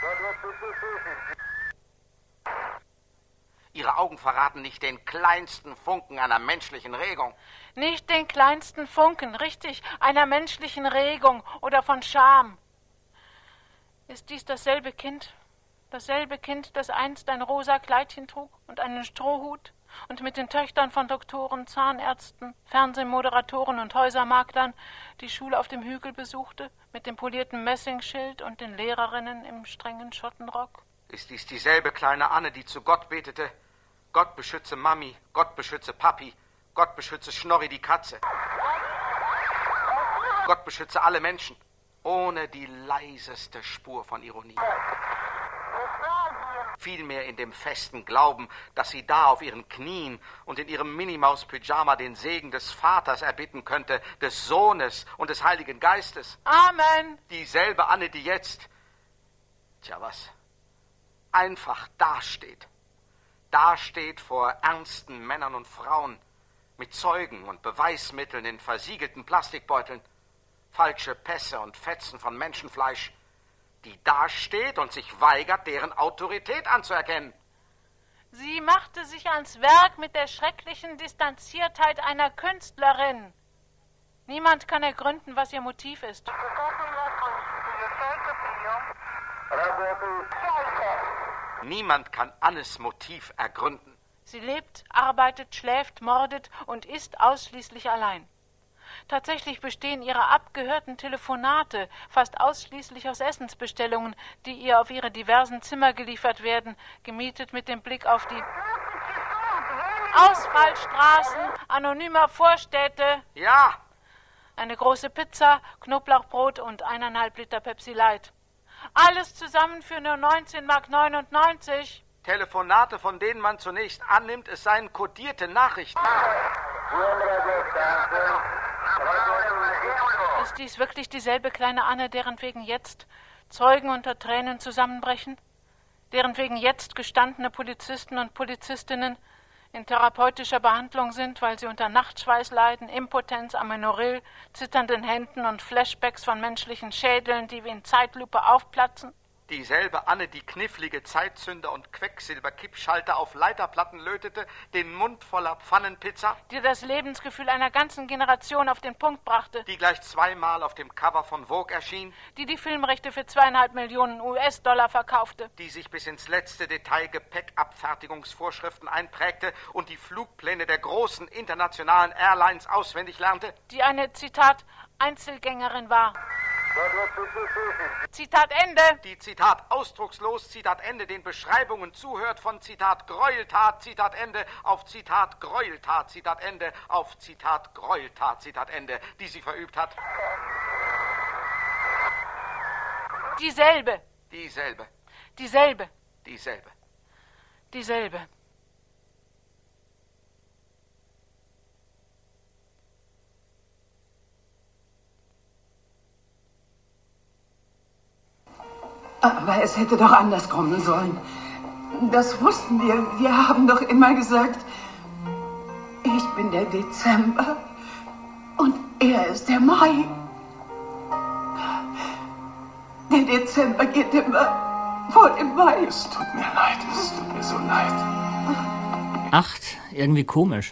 Ihre Augen verraten nicht den kleinsten Funken einer menschlichen Regung. Nicht den kleinsten Funken, richtig, einer menschlichen Regung oder von Scham. Ist dies dasselbe Kind? Dasselbe Kind, das einst ein rosa Kleidchen trug und einen Strohhut und mit den Töchtern von Doktoren, Zahnärzten, Fernsehmoderatoren und Häusermaklern die Schule auf dem Hügel besuchte, mit dem polierten Messingschild und den Lehrerinnen im strengen Schottenrock? Ist dies dieselbe kleine Anne, die zu Gott betete? Gott beschütze Mami, Gott beschütze Papi, Gott beschütze Schnorri die Katze. Gott beschütze alle Menschen, ohne die leiseste Spur von Ironie. Vielmehr in dem festen Glauben, dass sie da auf ihren Knien und in ihrem Minimaus-Pyjama den Segen des Vaters erbitten könnte, des Sohnes und des Heiligen Geistes. Amen! Dieselbe Anne, die jetzt, tja was, einfach dasteht. Dasteht vor ernsten Männern und Frauen, mit Zeugen und Beweismitteln in versiegelten Plastikbeuteln, falsche Pässe und Fetzen von Menschenfleisch, die dasteht und sich weigert, deren Autorität anzuerkennen. Sie machte sich ans Werk mit der schrecklichen Distanziertheit einer Künstlerin. Niemand kann ergründen, was ihr Motiv ist. Niemand kann Annes Motiv ergründen. Sie lebt, arbeitet, schläft, mordet und ist ausschließlich allein. Tatsächlich bestehen ihre abgehörten Telefonate fast ausschließlich aus Essensbestellungen, die ihr auf ihre diversen Zimmer geliefert werden, gemietet mit dem Blick auf die Ausfallstraßen anonymer Vorstädte. Ja. Eine große Pizza, Knoblauchbrot und eineinhalb Liter Pepsi Light. Alles zusammen für nur neunzehn Mark neunundneunzig. Telefonate, von denen man zunächst annimmt, es seien kodierte Nachrichten. Ist dies wirklich dieselbe kleine Anne, deren wegen jetzt Zeugen unter Tränen zusammenbrechen? Deren wegen jetzt gestandene Polizisten und Polizistinnen in therapeutischer Behandlung sind, weil sie unter Nachtschweiß leiden, Impotenz, Amenorrhoe, zitternden Händen und Flashbacks von menschlichen Schädeln, die wie in Zeitlupe aufplatzen? Dieselbe Anne, die knifflige Zeitzünder und Quecksilberkippschalter auf Leiterplatten lötete, den Mund voller Pfannenpizza. Die das Lebensgefühl einer ganzen Generation auf den Punkt brachte. Die gleich zweimal auf dem Cover von Vogue erschien. Die die Filmrechte für zweieinhalb Millionen U S-Dollar verkaufte. Die sich bis ins letzte Detail Gepäckabfertigungsvorschriften einprägte und die Flugpläne der großen internationalen Airlines auswendig lernte. Die eine, Zitat, Einzelgängerin war. Zitat Ende. Die Zitat ausdruckslos, Zitat Ende, den Beschreibungen zuhört von Zitat Gräueltat, Zitat Ende, auf Zitat Gräueltat, Zitat Ende, auf Zitat Gräueltat, Zitat Ende, die sie verübt hat. Dieselbe. Dieselbe. Dieselbe. Dieselbe. Dieselbe. Aber es hätte doch anders kommen sollen. Das wussten wir. Wir haben doch immer gesagt, ich bin der Dezember und er ist der Mai. Der Dezember geht immer vor dem Mai. Es tut mir leid, es tut mir so leid. Ach, irgendwie komisch.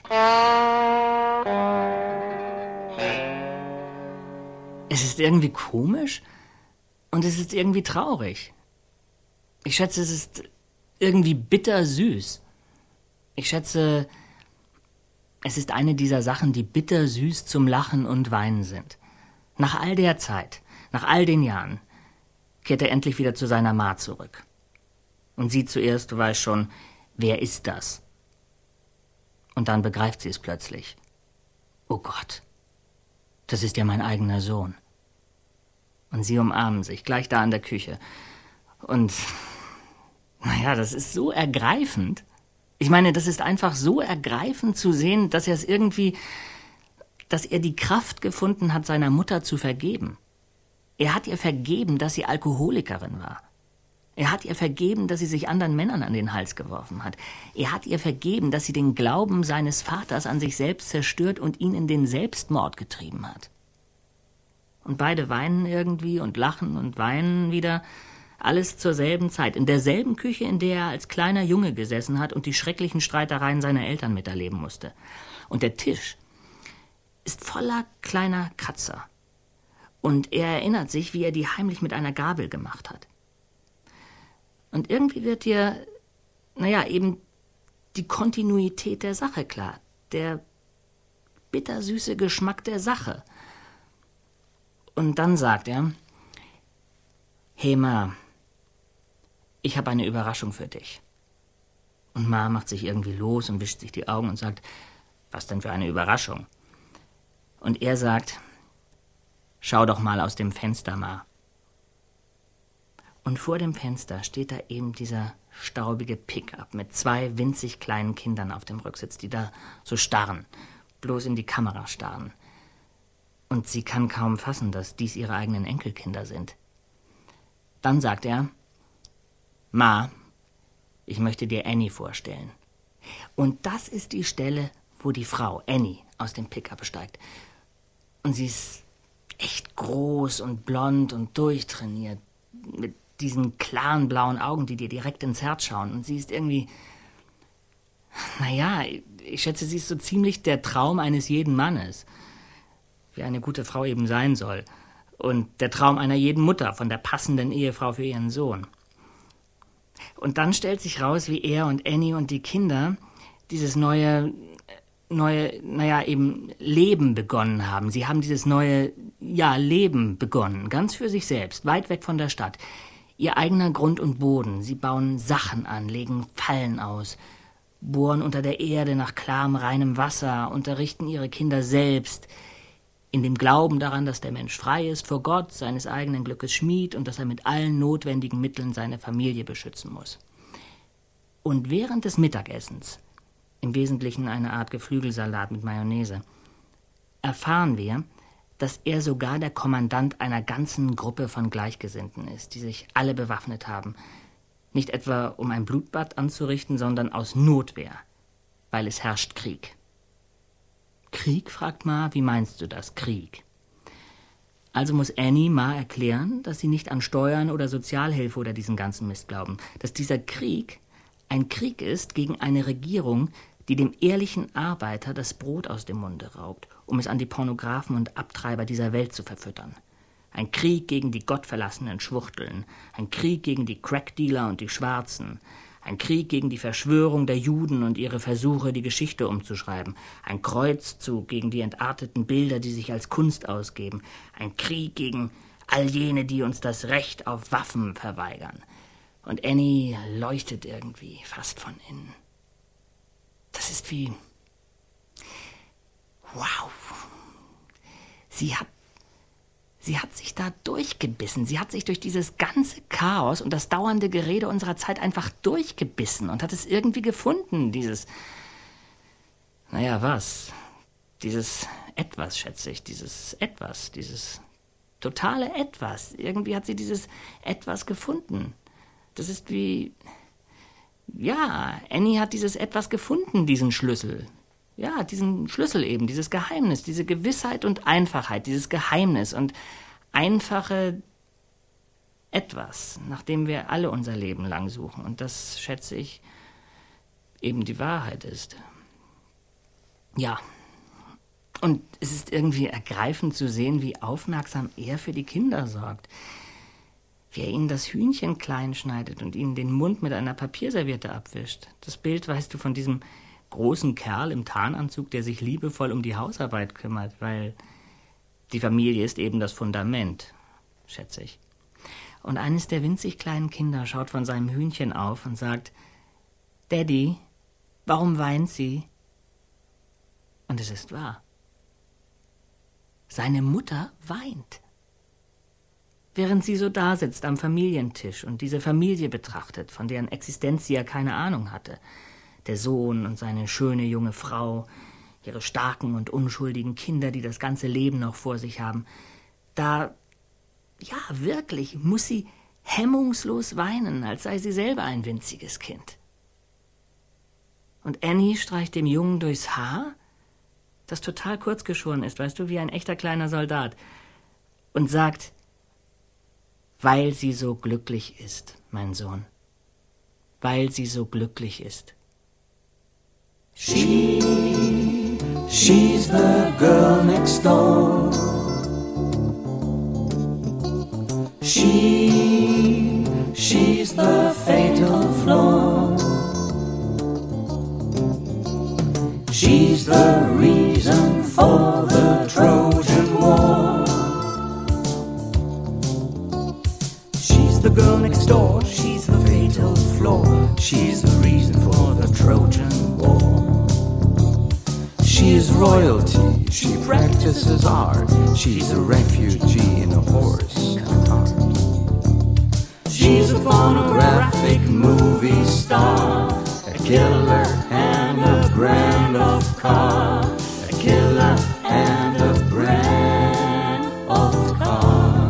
Es ist irgendwie komisch und es ist irgendwie traurig. Ich schätze, es ist irgendwie bittersüß. Ich schätze, es ist eine dieser Sachen, die bittersüß zum Lachen und Weinen sind. Nach all der Zeit, nach all den Jahren, kehrt er endlich wieder zu seiner Ma zurück. Und sie zuerst, du weißt schon, wer ist das? Und dann begreift sie es plötzlich. Oh Gott, das ist ja mein eigener Sohn. Und sie umarmen sich, gleich da in der Küche. Und, naja, das ist so ergreifend. Ich meine, das ist einfach so ergreifend zu sehen, dass er es irgendwie, dass er die Kraft gefunden hat, seiner Mutter zu vergeben. Er hat ihr vergeben, dass sie Alkoholikerin war. Er hat ihr vergeben, dass sie sich anderen Männern an den Hals geworfen hat. Er hat ihr vergeben, dass sie den Glauben seines Vaters an sich selbst zerstört und ihn in den Selbstmord getrieben hat. Und beide weinen irgendwie und lachen und weinen wieder, alles zur selben Zeit, in derselben Küche, in der er als kleiner Junge gesessen hat und die schrecklichen Streitereien seiner Eltern miterleben musste. Und der Tisch ist voller kleiner Kratzer. Und er erinnert sich, wie er die heimlich mit einer Gabel gemacht hat. Und irgendwie wird dir, naja, eben die Kontinuität der Sache klar. Der bittersüße Geschmack der Sache. Und dann sagt er, hey Ma, ich habe eine Überraschung für dich. Und Ma macht sich irgendwie los und wischt sich die Augen und sagt, was denn für eine Überraschung? Und er sagt, schau doch mal aus dem Fenster, Ma. Und vor dem Fenster steht da eben dieser staubige Pickup mit zwei winzig kleinen Kindern auf dem Rücksitz, die da so starren, bloß in die Kamera starren. Und sie kann kaum fassen, dass dies ihre eigenen Enkelkinder sind. Dann sagt er, Ma, ich möchte dir Annie vorstellen. Und das ist die Stelle, wo die Frau, Annie, aus dem Pickup steigt. Und sie ist echt groß und blond und durchtrainiert, mit diesen klaren blauen Augen, die dir direkt ins Herz schauen. Und sie ist irgendwie, naja, ich schätze, sie ist so ziemlich der Traum eines jeden Mannes. Wie eine gute Frau eben sein soll. Und der Traum einer jeden Mutter von der passenden Ehefrau für ihren Sohn. Und dann stellt sich raus, wie er und Annie und die Kinder dieses neue, neue, naja, eben Leben begonnen haben. Sie haben dieses neue, ja, Leben begonnen, ganz für sich selbst, weit weg von der Stadt. Ihr eigener Grund und Boden. Sie bauen Sachen an, legen Fallen aus, bohren unter der Erde nach klarem, reinem Wasser, unterrichten ihre Kinder selbst, in dem Glauben daran, dass der Mensch frei ist vor Gott, seines eigenen Glückes Schmied und dass er mit allen notwendigen Mitteln seine Familie beschützen muss. Und während des Mittagessens, im Wesentlichen eine Art Geflügelsalat mit Mayonnaise, erfahren wir, dass er sogar der Kommandant einer ganzen Gruppe von Gleichgesinnten ist, die sich alle bewaffnet haben. Nicht etwa, um ein Blutbad anzurichten, sondern aus Notwehr, weil es herrscht Krieg. Krieg, fragt Ma, wie meinst du das, Krieg? Also muss Annie Ma erklären, dass sie nicht an Steuern oder Sozialhilfe oder diesen ganzen Mist glauben, dass dieser Krieg ein Krieg ist gegen eine Regierung, die dem ehrlichen Arbeiter das Brot aus dem Munde raubt, um es an die Pornografen und Abtreiber dieser Welt zu verfüttern. Ein Krieg gegen die gottverlassenen Schwuchteln, ein Krieg gegen die Crackdealer und die Schwarzen, ein Krieg gegen die Verschwörung der Juden und ihre Versuche, die Geschichte umzuschreiben. Ein Kreuzzug gegen die entarteten Bilder, die sich als Kunst ausgeben. Ein Krieg gegen all jene, die uns das Recht auf Waffen verweigern. Und Annie leuchtet irgendwie fast von innen. Das ist wie... Wow. Sie hat Sie hat sich da durchgebissen. Sie hat sich durch dieses ganze Chaos und das dauernde Gerede unserer Zeit einfach durchgebissen und hat es irgendwie gefunden, dieses, naja, was? Dieses Etwas, schätze ich, dieses Etwas, dieses totale Etwas. Irgendwie hat sie dieses Etwas gefunden. Das ist wie, ja, Annie hat dieses Etwas gefunden, diesen Schlüssel. Ja, diesen Schlüssel eben, dieses Geheimnis, diese Gewissheit und Einfachheit, dieses Geheimnis und einfache Etwas, nach dem wir alle unser Leben lang suchen. Und das, schätze ich, eben die Wahrheit ist. Ja, und es ist irgendwie ergreifend zu sehen, wie aufmerksam er für die Kinder sorgt. Wie er ihnen das Hühnchen klein schneidet und ihnen den Mund mit einer Papierserviette abwischt. Das Bild, weißt du, von diesem großen Kerl im Tarnanzug, der sich liebevoll um die Hausarbeit kümmert, weil die Familie ist eben das Fundament, schätze ich. Und eines der winzig kleinen Kinder schaut von seinem Hühnchen auf und sagt, Daddy, warum weint sie? Und es ist wahr. Seine Mutter weint. Während sie so dasitzt am Familientisch und diese Familie betrachtet, von deren Existenz sie ja keine Ahnung hatte. Der Sohn und seine schöne junge Frau, ihre starken und unschuldigen Kinder, die das ganze Leben noch vor sich haben. Da, ja, wirklich, muss sie hemmungslos weinen, als sei sie selber ein winziges Kind. Und Annie streicht dem Jungen durchs Haar, das total kurz geschoren ist, weißt du, wie ein echter kleiner Soldat, und sagt, weil sie so glücklich ist, mein Sohn, weil sie so glücklich ist. She, she's the girl next door. She, she's the fatal flaw. She's the reason for the Trojan War. She's the girl next door. She's the fatal flaw. She's the reason for the Trojan War. She is royalty, she practices art. She's a refugee in a horse cart. She's a pornographic movie star, a killer and a brand of car, a killer and a brand of car.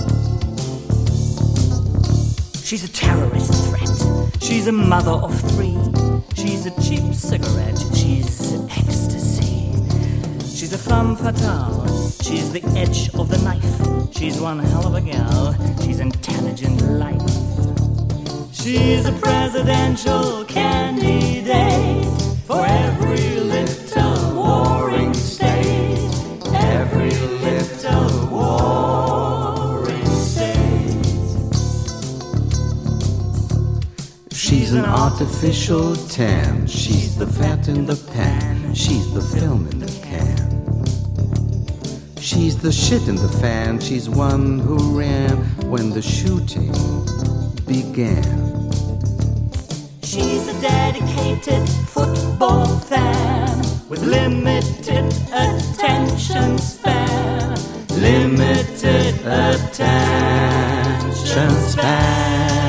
She's a terrorist threat. She's a mother of three. She's a cheap cigarette. She's ecstasy. She's a femme fatale. She's the edge of the knife. She's one hell of a gal. She's intelligent life. She's a presidential candidate for every little warring state. Every little warring state. She's an artificial tan. She's the fat in the pan. She's the film in the can. She's the shit in the fan. She's one who ran when the shooting began. She's a dedicated football fan with limited attention span. Limited attention span.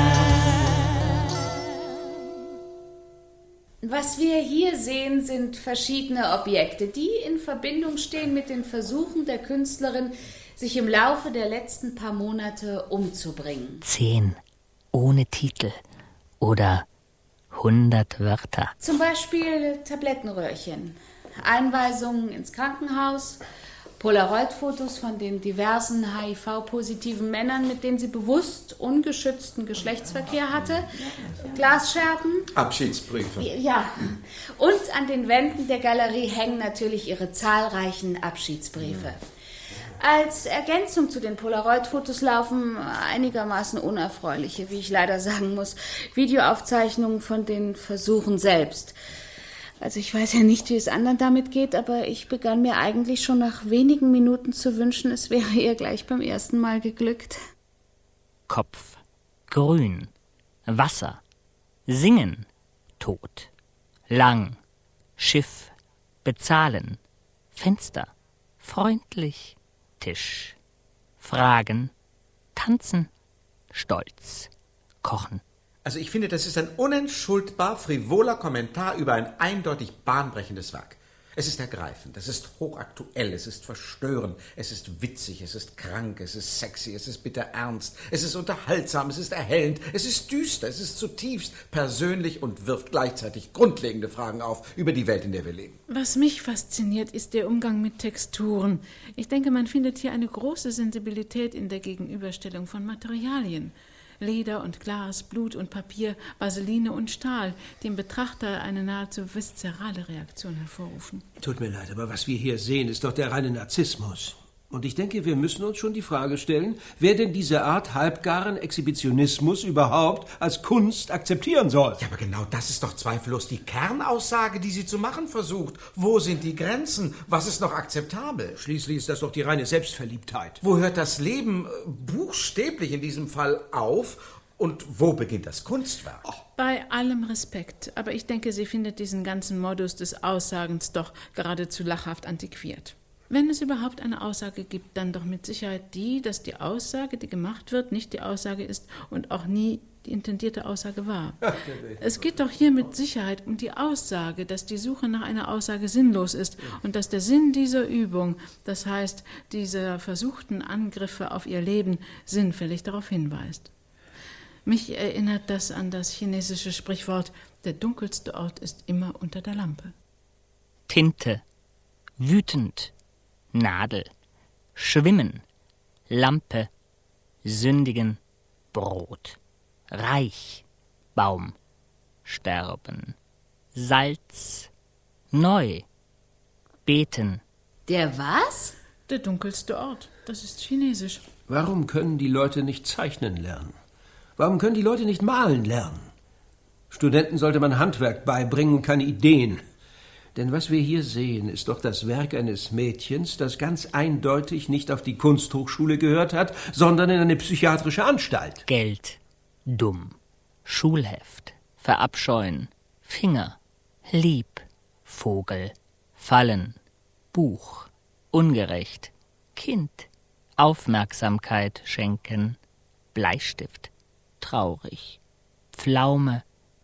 Was wir hier sehen, sind verschiedene Objekte, die in Verbindung stehen mit den Versuchen der Künstlerin, sich im Laufe der letzten paar Monate umzubringen. Zehn ohne Titel oder hundert Wörter. Zum Beispiel Tablettenröhrchen, Einweisungen ins Krankenhaus, Polaroid-Fotos von den diversen H I V-positiven Männern, mit denen sie bewusst ungeschützten Geschlechtsverkehr hatte, Glasscherben. Abschiedsbriefe. Ja, und an den Wänden der Galerie hängen natürlich ihre zahlreichen Abschiedsbriefe. Als Ergänzung zu den Polaroid-Fotos laufen einigermaßen unerfreuliche, wie ich leider sagen muss, Videoaufzeichnungen von den Versuchen selbst. Also ich weiß ja nicht, wie es anderen damit geht, aber ich begann mir eigentlich schon nach wenigen Minuten zu wünschen, es wäre ihr gleich beim ersten Mal geglückt. Kopf, grün, Wasser, singen, tot, lang, Schiff, bezahlen, Fenster, freundlich, Tisch, fragen, tanzen, stolz, kochen. Also ich finde, das ist ein unentschuldbar frivoler Kommentar über ein eindeutig bahnbrechendes Werk. Es ist ergreifend, es ist hochaktuell, es ist verstörend, es ist witzig, es ist krank, es ist sexy, es ist bitter ernst, es ist unterhaltsam, es ist erhellend, es ist düster, es ist zutiefst persönlich und wirft gleichzeitig grundlegende Fragen auf über die Welt, in der wir leben. Was mich fasziniert, ist der Umgang mit Texturen. Ich denke, man findet hier eine große Sensibilität in der Gegenüberstellung von Materialien. Leder und Glas, Blut und Papier, Vaseline und Stahl, die im Betrachter eine nahezu viszerale Reaktion hervorrufen. Tut mir leid, aber was wir hier sehen, ist doch der reine Narzissmus. Und ich denke, wir müssen uns schon die Frage stellen, wer denn diese Art halbgaren Exhibitionismus überhaupt als Kunst akzeptieren soll. Ja, aber genau das ist doch zweifellos die Kernaussage, die sie zu machen versucht. Wo sind die Grenzen? Was ist noch akzeptabel? Schließlich ist das doch die reine Selbstverliebtheit. Wo hört das Leben buchstäblich in diesem Fall auf und wo beginnt das Kunstwerk? Oh. Bei allem Respekt, aber ich denke, sie findet diesen ganzen Modus des Aussagens doch geradezu lachhaft antiquiert. Wenn es überhaupt eine Aussage gibt, dann doch mit Sicherheit die, dass die Aussage, die gemacht wird, nicht die Aussage ist und auch nie die intendierte Aussage war. Es geht doch hier mit Sicherheit um die Aussage, dass die Suche nach einer Aussage sinnlos ist und dass der Sinn dieser Übung, das heißt dieser versuchten Angriffe auf ihr Leben, sinnfällig darauf hinweist. Mich erinnert das an das chinesische Sprichwort, der dunkelste Ort ist immer unter der Lampe. Tinte, wütend, Nadel, schwimmen, Lampe, sündigen, Brot, reich, Baum, sterben, Salz, neu, beten. Der was? Der dunkelste Ort, das ist Chinesisch. Warum können die Leute nicht zeichnen lernen? Warum können die Leute nicht malen lernen? Studenten sollte man Handwerk beibringen und keine Ideen. Denn was wir hier sehen, ist doch das Werk eines Mädchens, das ganz eindeutig nicht auf die Kunsthochschule gehört hat, sondern in eine psychiatrische Anstalt. Geld, dumm, Schulheft, verabscheuen, Finger, lieb, Vogel, fallen, Buch, ungerecht, Kind, Aufmerksamkeit schenken, Bleistift, traurig, Pflaume,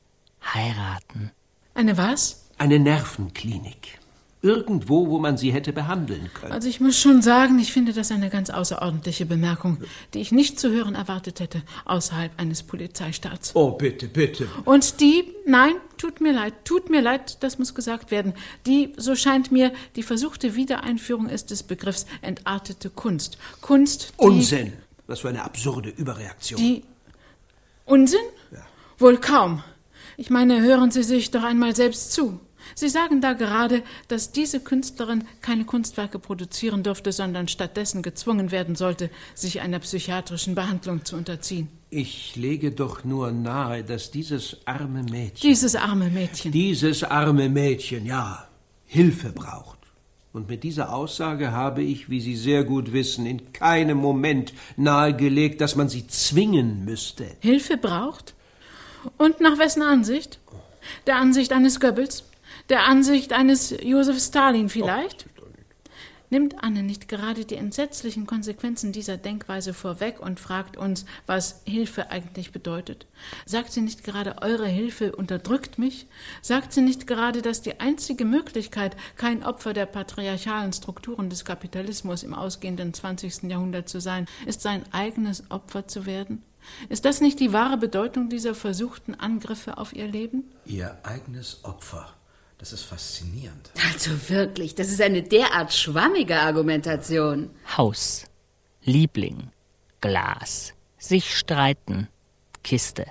heiraten. Eine was? Eine Nervenklinik. Irgendwo, wo man sie hätte behandeln können. Also ich muss schon sagen, ich finde das eine ganz außerordentliche Bemerkung, die ich nicht zu hören erwartet hätte, außerhalb eines Polizeistaats. Oh, bitte, bitte. Und die, nein, tut mir leid, tut mir leid, das muss gesagt werden, die, so scheint mir, die versuchte Wiedereinführung ist des Begriffs entartete Kunst. Kunst, die... Unsinn. Was für eine absurde Überreaktion. Die... Unsinn? Ja. Wohl kaum. Ich meine, hören Sie sich doch einmal selbst zu. Sie sagen da gerade, dass diese Künstlerin keine Kunstwerke produzieren dürfte, sondern stattdessen gezwungen werden sollte, sich einer psychiatrischen Behandlung zu unterziehen. Ich lege doch nur nahe, dass dieses arme Mädchen... Dieses arme Mädchen. Dieses arme Mädchen, ja, Hilfe braucht. Und mit dieser Aussage habe ich, wie Sie sehr gut wissen, in keinem Moment nahegelegt, dass man sie zwingen müsste. Hilfe braucht? Und nach wessen Ansicht? Der Ansicht eines Goebbels? Der Ansicht eines Josef Stalin vielleicht? Oh, Nimmt Anne nicht gerade die entsetzlichen Konsequenzen dieser Denkweise vorweg und fragt uns, was Hilfe eigentlich bedeutet? Sagt sie nicht gerade, eure Hilfe unterdrückt mich? Sagt sie nicht gerade, dass die einzige Möglichkeit, kein Opfer der patriarchalen Strukturen des Kapitalismus im ausgehenden zwanzigsten Jahrhundert zu sein, ist sein eigenes Opfer zu werden? Ist das nicht die wahre Bedeutung dieser versuchten Angriffe auf ihr Leben? Ihr eigenes Opfer. Das ist faszinierend. Also wirklich, das ist eine derart schwammige Argumentation. Haus, Liebling, Glas, sich streiten, Kiste,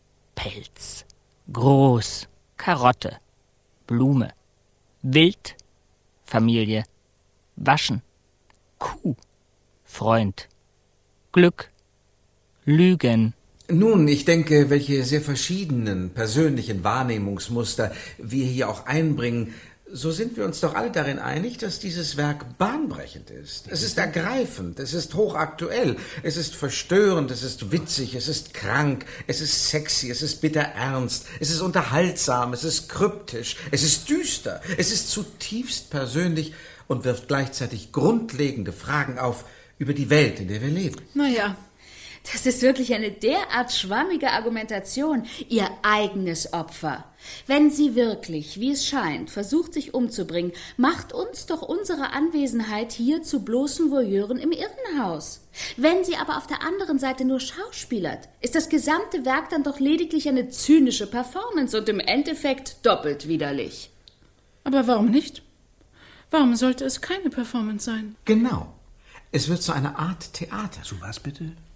Pelz, groß, Karotte, Blume, Wild, Familie, Waschen, Kuh, Freund, Glück, Lügen. Nun, ich denke, welche sehr verschiedenen persönlichen Wahrnehmungsmuster wir hier auch einbringen, so sind wir uns doch alle darin einig, dass dieses Werk bahnbrechend ist. Es ist ergreifend, es ist hochaktuell, es ist verstörend, es ist witzig, es ist krank, es ist sexy, es ist bitter ernst, es ist unterhaltsam, es ist kryptisch, es ist düster, es ist zutiefst persönlich und wirft gleichzeitig grundlegende Fragen auf über die Welt, in der wir leben. Naja, das ist wirklich eine derart schwammige Argumentation, ihr eigenes Opfer. Wenn sie wirklich, wie es scheint, versucht, sich umzubringen, macht uns doch unsere Anwesenheit hier zu bloßen Voyeuren im Irrenhaus. Wenn sie aber auf der anderen Seite nur schauspielert, ist das gesamte Werk dann doch lediglich eine zynische Performance und im Endeffekt doppelt widerlich. Aber warum nicht? Warum sollte es keine Performance sein? Genau. Es wird zu einer Art Theater. Zu was bitte?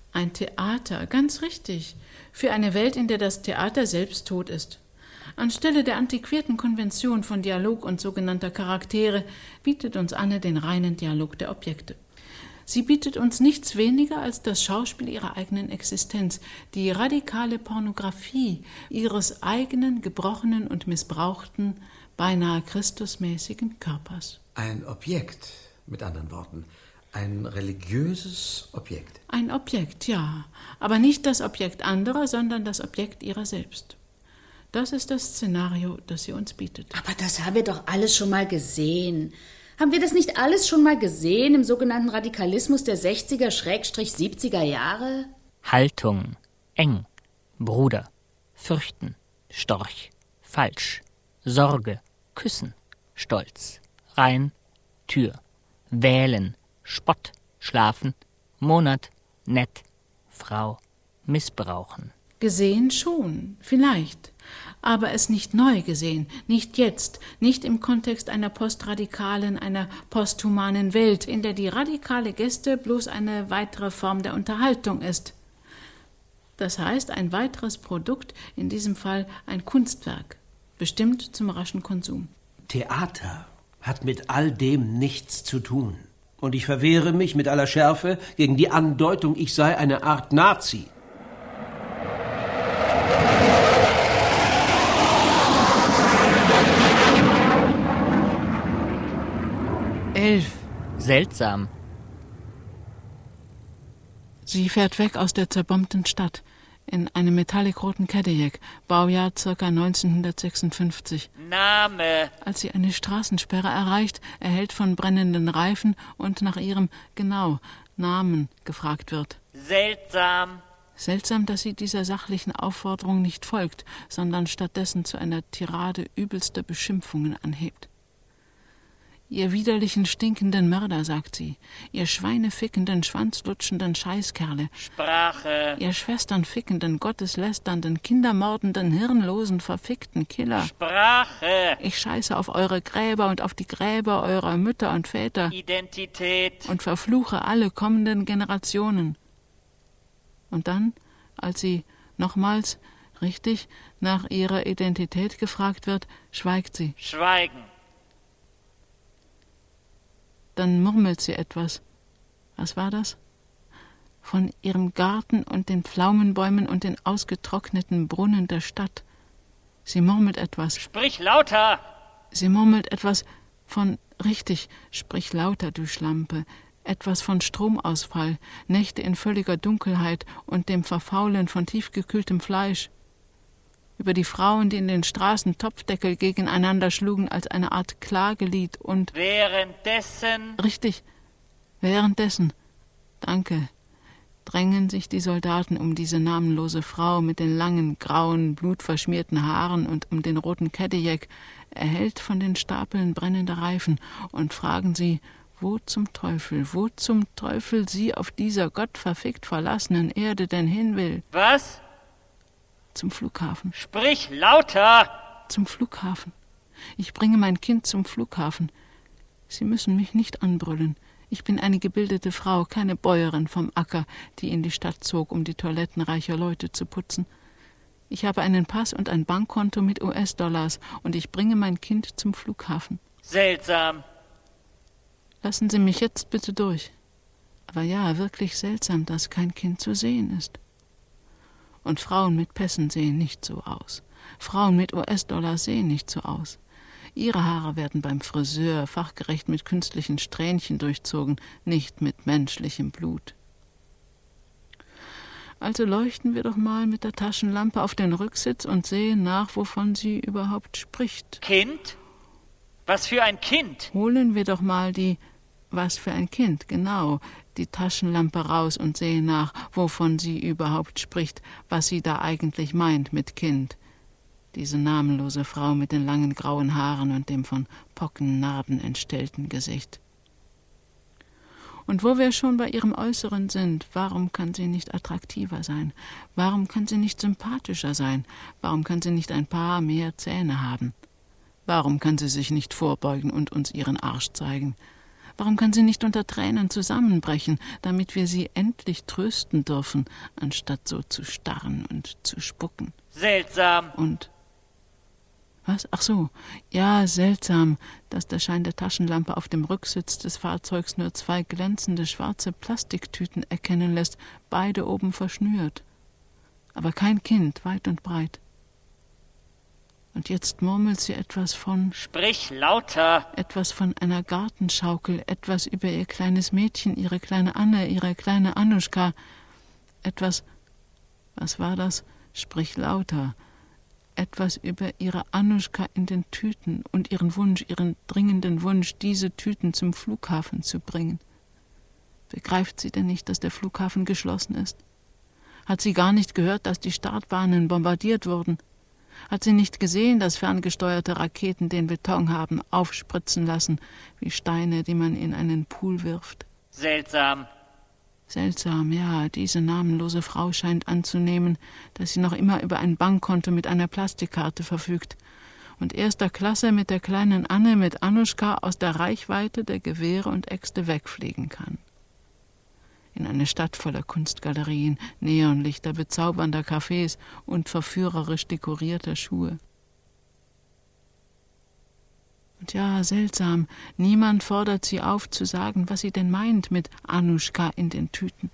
Ein Theater, ganz richtig. Für eine Welt, in der das Theater selbst tot ist. Anstelle der antiquierten Konvention von Dialog und sogenannter Charaktere bietet uns Anne den reinen Dialog der Objekte. Sie bietet uns nichts weniger als das Schauspiel ihrer eigenen Existenz, die radikale Pornografie ihres eigenen, gebrochenen und missbrauchten, beinahe christusmäßigen Körpers. Ein Objekt, mit anderen Worten. Ein religiöses Objekt. Ein Objekt, ja. Aber nicht das Objekt anderer, sondern das Objekt ihrer selbst. Das ist das Szenario, das sie uns bietet. Aber das haben wir doch alles schon mal gesehen. Haben wir das nicht alles schon mal gesehen im sogenannten Radikalismus der sechziger siebziger Jahre? Haltung, eng, Bruder, fürchten, Storch, falsch, Sorge, küssen, Stolz, rein, Tür, wählen, Spott, schlafen, Monat, nett, Frau, missbrauchen. Gesehen schon, vielleicht. Aber es nicht neu gesehen, nicht jetzt, nicht im Kontext einer postradikalen, einer posthumanen Welt, in der die radikale Geste bloß eine weitere Form der Unterhaltung ist. Das heißt, ein weiteres Produkt, in diesem Fall ein Kunstwerk, bestimmt zum raschen Konsum. Theater hat mit all dem nichts zu tun. Und ich verwehre mich mit aller Schärfe gegen die Andeutung, ich sei eine Art Nazi. Elf. Seltsam. Sie fährt weg aus der zerbombten Stadt in einem metallikroten Cadillac, Baujahr ca. neunzehnhundertsechsundfünfzig. Name. Als sie eine Straßensperre erreicht, erhellt von brennenden Reifen und nach ihrem, genau, Namen gefragt wird. Seltsam. Seltsam, dass sie dieser sachlichen Aufforderung nicht folgt, sondern stattdessen zu einer Tirade übelster Beschimpfungen anhebt. Ihr widerlichen, stinkenden Mörder, sagt sie, ihr schweinefickenden, schwanzlutschenden Scheißkerle, Sprache, ihr schwesternfickenden, gotteslästernden, kindermordenden, hirnlosen, verfickten Killer, Sprache, ich scheiße auf eure Gräber und auf die Gräber eurer Mütter und Väter, Identität und verfluche alle kommenden Generationen. Und dann, als sie nochmals, richtig, nach ihrer Identität gefragt wird, schweigt sie. Schweigen. Dann murmelt sie etwas. Was war das? Von ihrem Garten und den Pflaumenbäumen und den ausgetrockneten Brunnen der Stadt. Sie murmelt etwas. Sprich lauter! Sie murmelt etwas von, richtig, sprich lauter, du Schlampe, etwas von Stromausfall, Nächte in völliger Dunkelheit und dem Verfaulen von tiefgekühltem Fleisch. Über die Frauen, die in den Straßen Topfdeckel gegeneinander schlugen als eine Art Klagelied und... Währenddessen... Richtig, währenddessen, danke, drängen sich die Soldaten um diese namenlose Frau mit den langen, grauen, blutverschmierten Haaren und um den roten Cadillac, erhellt von den Stapeln brennender Reifen, und fragen sie, wo zum Teufel, wo zum Teufel sie auf dieser gottverfickt verlassenen Erde denn hin will. Was? Zum Flughafen. Sprich lauter! Zum Flughafen. Ich bringe mein Kind zum Flughafen. Sie müssen mich nicht anbrüllen. Ich bin eine gebildete Frau, keine Bäuerin vom Acker, die in die Stadt zog, um die Toiletten reicher Leute zu putzen. Ich habe einen Pass und ein Bankkonto mit U S-Dollars und ich bringe mein Kind zum Flughafen. Seltsam. Lassen Sie mich jetzt bitte durch. Aber ja, wirklich seltsam, dass kein Kind zu sehen ist. Und Frauen mit Pässen sehen nicht so aus. Frauen mit U S-Dollar sehen nicht so aus. Ihre Haare werden beim Friseur fachgerecht mit künstlichen Strähnchen durchzogen, nicht mit menschlichem Blut. Also leuchten wir doch mal mit der Taschenlampe auf den Rücksitz und sehen nach, wovon sie überhaupt spricht. Kind? Was für ein Kind? Holen wir doch mal die... Was für ein Kind, genau, die Taschenlampe raus und sehen nach, wovon sie überhaupt spricht, was sie da eigentlich meint mit Kind. Diese namenlose Frau mit den langen grauen Haaren und dem von Pockennarben entstellten Gesicht. Und wo wir schon bei ihrem Äußeren sind, warum kann sie nicht attraktiver sein? Warum kann sie nicht sympathischer sein? Warum kann sie nicht ein paar mehr Zähne haben? Warum kann sie sich nicht vorbeugen und uns ihren Arsch zeigen? Warum kann sie nicht unter Tränen zusammenbrechen, damit wir sie endlich trösten dürfen, anstatt so zu starren und zu spucken? Seltsam. Und was? Ach so, ja, seltsam, dass der Schein der Taschenlampe auf dem Rücksitz des Fahrzeugs nur zwei glänzende schwarze Plastiktüten erkennen lässt, beide oben verschnürt. Aber kein Kind, weit und breit. Und jetzt murmelt sie etwas von... Sprich lauter! Etwas von einer Gartenschaukel, etwas über ihr kleines Mädchen, ihre kleine Anne, ihre kleine Annuschka. Etwas... Was war das? Sprich lauter! Etwas über ihre Annuschka in den Tüten und ihren Wunsch, ihren dringenden Wunsch, diese Tüten zum Flughafen zu bringen. Begreift sie denn nicht, dass der Flughafen geschlossen ist? Hat sie gar nicht gehört, dass die Startbahnen bombardiert wurden? Hat sie nicht gesehen, dass ferngesteuerte Raketen den Beton haben aufspritzen lassen, wie Steine, die man in einen Pool wirft? Seltsam. Seltsam, ja, diese namenlose Frau scheint anzunehmen, dass sie noch immer über ein Bankkonto mit einer Plastikkarte verfügt und erster Klasse mit der kleinen Anne, mit Annuschka aus der Reichweite der Gewehre und Äxte wegfliegen kann. In eine Stadt voller Kunstgalerien, Neonlichter, bezaubernder Cafés und verführerisch dekorierter Schuhe. Und ja, seltsam, niemand fordert sie auf, zu sagen, was sie denn meint mit Annuschka in den Tüten.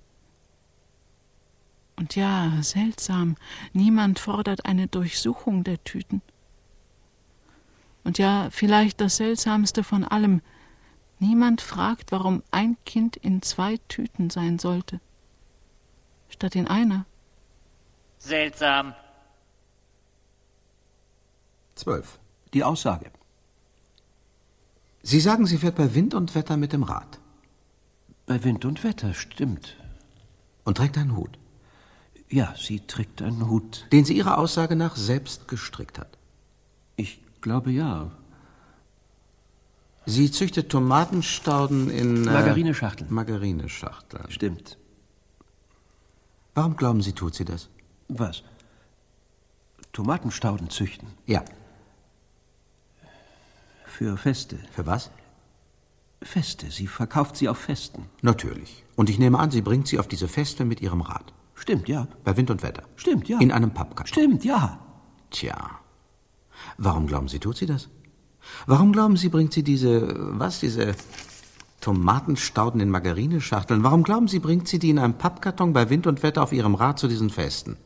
Und ja, seltsam, niemand fordert eine Durchsuchung der Tüten. Und ja, vielleicht das Seltsamste von allem, niemand fragt, warum ein Kind in zwei Tüten sein sollte, statt in einer. Seltsam. Zwölf. Die Aussage. Sie sagen, sie fährt bei Wind und Wetter mit dem Rad. Bei Wind und Wetter, stimmt. Und trägt einen Hut. Ja, sie trägt einen Hut. Den sie ihrer Aussage nach selbst gestrickt hat. Ich glaube, ja. Sie züchtet Tomatenstauden in... Äh, Margarineschachteln. Margarineschachteln. Stimmt. Warum glauben Sie, tut sie das? Was? Tomatenstauden züchten? Ja. Für Feste. Für was? Feste. Sie verkauft sie auf Festen. Natürlich. Und ich nehme an, sie bringt sie auf diese Feste mit ihrem Rad. Stimmt, ja. Bei Wind und Wetter. Stimmt, ja. In einem Pappkarton. Stimmt, ja. Tja. Warum glauben Sie, tut sie das? Warum glauben Sie, bringt sie diese, was, diese Tomatenstauden in Margarineschachteln? Warum glauben Sie, bringt sie die in einem Pappkarton bei Wind und Wetter auf ihrem Rad zu diesen Festen?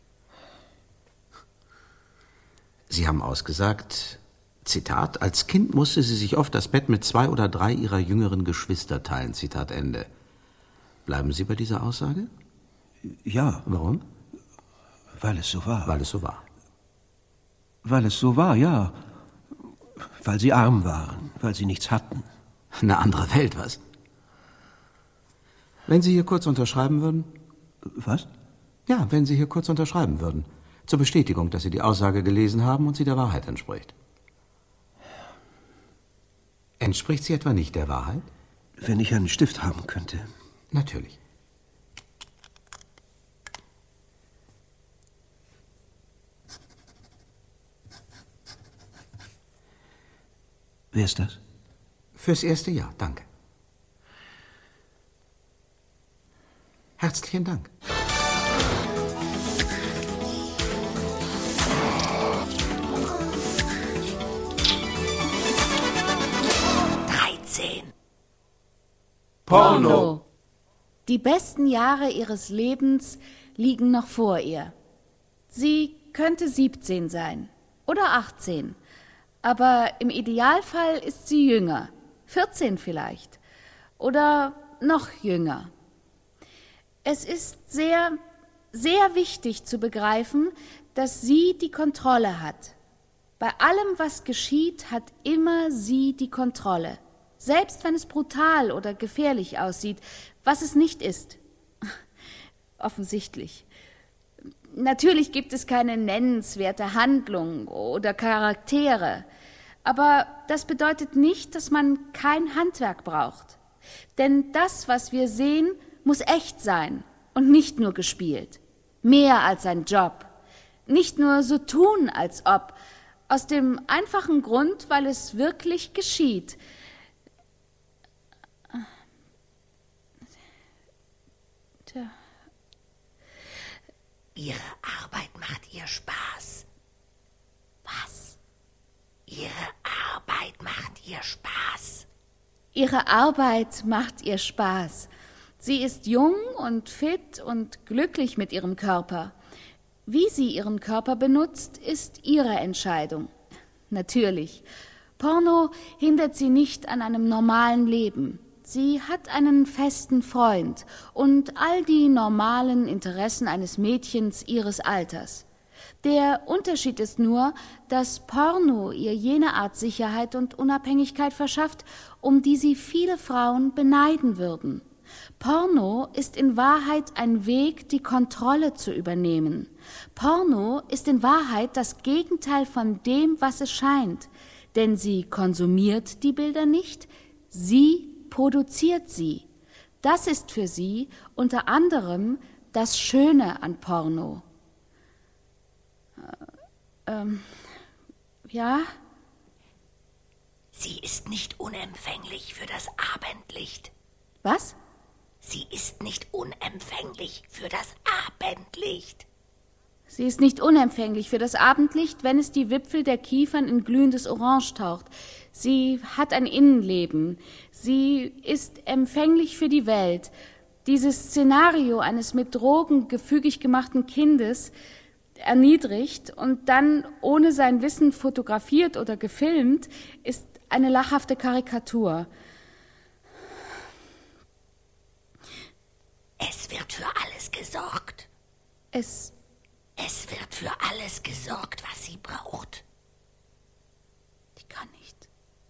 Sie haben ausgesagt, Zitat, als Kind musste sie sich oft das Bett mit zwei oder drei ihrer jüngeren Geschwister teilen, Zitat Ende. Bleiben Sie bei dieser Aussage? Ja. Warum? Weil es so war. Weil es so war. Weil es so war, ja. Weil sie arm waren, weil sie nichts hatten. Eine andere Welt, was? Wenn Sie hier kurz unterschreiben würden? Was? Ja, wenn Sie hier kurz unterschreiben würden. Zur Bestätigung, dass Sie die Aussage gelesen haben und sie der Wahrheit entspricht. Entspricht sie etwa nicht der Wahrheit? Wenn ich einen Stift haben könnte. Natürlich. Wer ist das? Fürs erste Jahr, danke. Herzlichen Dank. dreizehn. Porno. Die besten Jahre ihres Lebens liegen noch vor ihr. Sie könnte siebzehn sein oder achtzehn. Aber im Idealfall ist sie jünger, vierzehn vielleicht, oder noch jünger. Es ist sehr, sehr wichtig zu begreifen, dass sie die Kontrolle hat. Bei allem, was geschieht, hat immer sie die Kontrolle, selbst wenn es brutal oder gefährlich aussieht, was es nicht ist. Offensichtlich. Natürlich gibt es keine nennenswerte Handlung oder Charaktere, aber das bedeutet nicht, dass man kein Handwerk braucht. Denn das, was wir sehen, muss echt sein und nicht nur gespielt. Mehr als ein Job. Nicht nur so tun, als ob. Aus dem einfachen Grund, weil es wirklich geschieht. Ihre Arbeit macht ihr Spaß. Was? Ihre Arbeit macht ihr Spaß. Ihre Arbeit macht ihr Spaß. Sie ist jung und fit und glücklich mit ihrem Körper. Wie sie ihren Körper benutzt, ist ihre Entscheidung. Natürlich. Porno hindert sie nicht an einem normalen Leben. Sie hat einen festen Freund und all die normalen Interessen eines Mädchens ihres Alters. Der Unterschied ist nur, dass Porno ihr jene Art Sicherheit und Unabhängigkeit verschafft, um die sie viele Frauen beneiden würden. Porno ist in Wahrheit ein Weg, die Kontrolle zu übernehmen. Porno ist in Wahrheit das Gegenteil von dem, was es scheint. Denn sie konsumiert die Bilder nicht, sie produziert sie. Das ist für sie unter anderem das Schöne an Porno. Äh, ähm, ja? Sie ist nicht unempfänglich für das Abendlicht. Was? Sie ist nicht unempfänglich für das Abendlicht. Sie ist nicht unempfänglich für das Abendlicht, wenn es die Wipfel der Kiefern in glühendes Orange taucht. Sie hat ein Innenleben. Sie ist empfänglich für die Welt. Dieses Szenario eines mit Drogen gefügig gemachten Kindes, erniedrigt und dann ohne sein Wissen fotografiert oder gefilmt, ist eine lachhafte Karikatur. Es wird für alles gesorgt. Es... Es wird für alles gesorgt, was sie braucht. Ich kann nicht.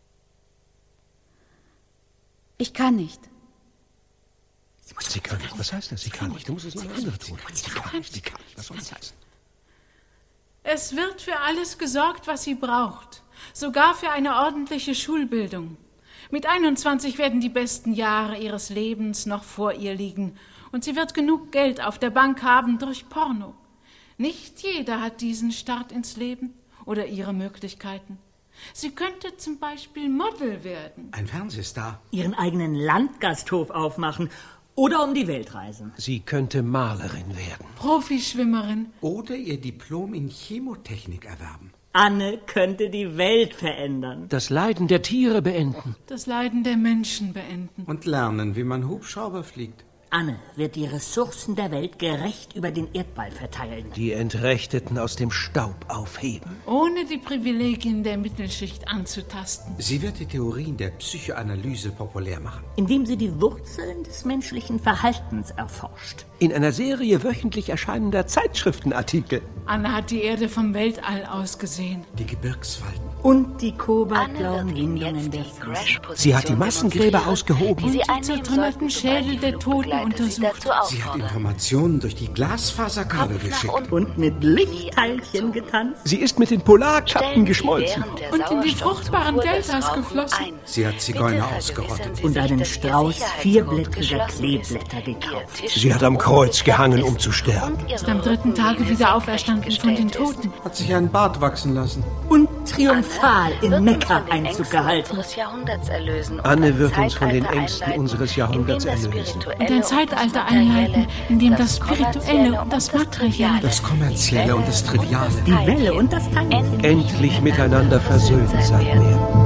Ich kann nicht. Sie kann nicht. Was heißt das? Sie kann nicht. Du musst es noch andere tun. Sie kann nicht. Sie kann nicht. Was soll das heißen? Es wird für alles gesorgt, was sie braucht. Sogar für eine ordentliche Schulbildung. Mit einundzwanzig werden die besten Jahre ihres Lebens noch vor ihr liegen. Und sie wird genug Geld auf der Bank haben durch Porno. Nicht jeder hat diesen Start ins Leben oder ihre Möglichkeiten. Sie könnte zum Beispiel Model werden. Ein Fernsehstar. Ihren eigenen Landgasthof aufmachen oder um die Welt reisen. Sie könnte Malerin werden. Profischwimmerin. Oder ihr Diplom in Chemotechnik erwerben. Anne könnte die Welt verändern. Das Leiden der Tiere beenden. Das Leiden der Menschen beenden. Und lernen, wie man Hubschrauber fliegt. Anne wird die Ressourcen der Welt gerecht über den Erdball verteilen. Die Entrechteten aus dem Staub aufheben. Ohne die Privilegien der Mittelschicht anzutasten. Sie wird die Theorien der Psychoanalyse populär machen. Indem sie die Wurzeln des menschlichen Verhaltens erforscht. In einer Serie wöchentlich erscheinender Zeitschriftenartikel. Anne hat die Erde vom Weltall aus gesehen. Die Gebirgsfalten. Und die kobaltblauen Windungen der Flüsse. Sie hat die Massengräber ausgehoben. Und die zertrümmerten Schädel der Toten untersucht. Sie hat Informationen durch die Glasfaserkabel geschickt. Und mit Lichtteilchen getanzt. Sie ist mit den Polarkappen geschmolzen. Und in die fruchtbaren Deltas geflossen. Sie hat Zigeuner ausgerottet. Und einen Strauß vierblättriger Kleeblätter gekauft. Sie hat am Kreuz gehangen, um zu sterben. Ist am dritten Tage wieder auferstanden von den Toten. Hat sich einen Bart wachsen lassen. Und triumphal in Mekka Einzug gehalten. Anne wird uns von den Ängsten unseres Jahrhunderts erlösen. Und ein Zeitalter einleiten, in dem das Spirituelle und das Materielle, das Kommerzielle und das Triviale, die Welle und das Tanzen endlich miteinander versöhnt sein werden.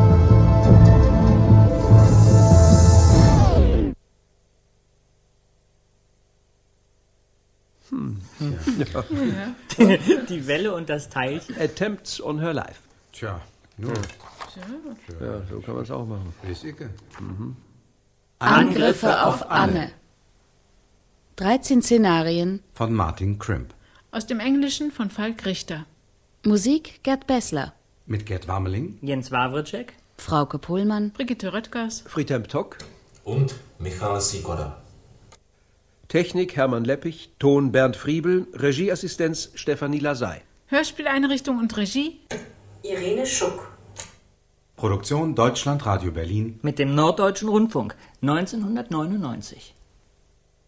Hm. Ja. Ja. Die Welle und das Teilchen. Attempts on her life. Tja, nur. Ja, ja so kann man es auch machen. Mhm. Angriffe auf Anne. dreizehn Szenarien von Martin Crimp. Aus dem Englischen von Falk Richter. Musik Gerd Bessler. Mit Gerd Warmeling, Jens Wawrczyk, Frauke Pohlmann, Brigitte Röttgers, Friedhelm Tock und Michal Sikoda. Technik Hermann Leppich, Ton Bernd Friebel, Regieassistenz Stefanie Lasey. Hörspieleinrichtung und Regie Irene Schuck. Produktion Deutschland Radio Berlin mit dem Norddeutschen Rundfunk neunzehnhundertneunundneunzig.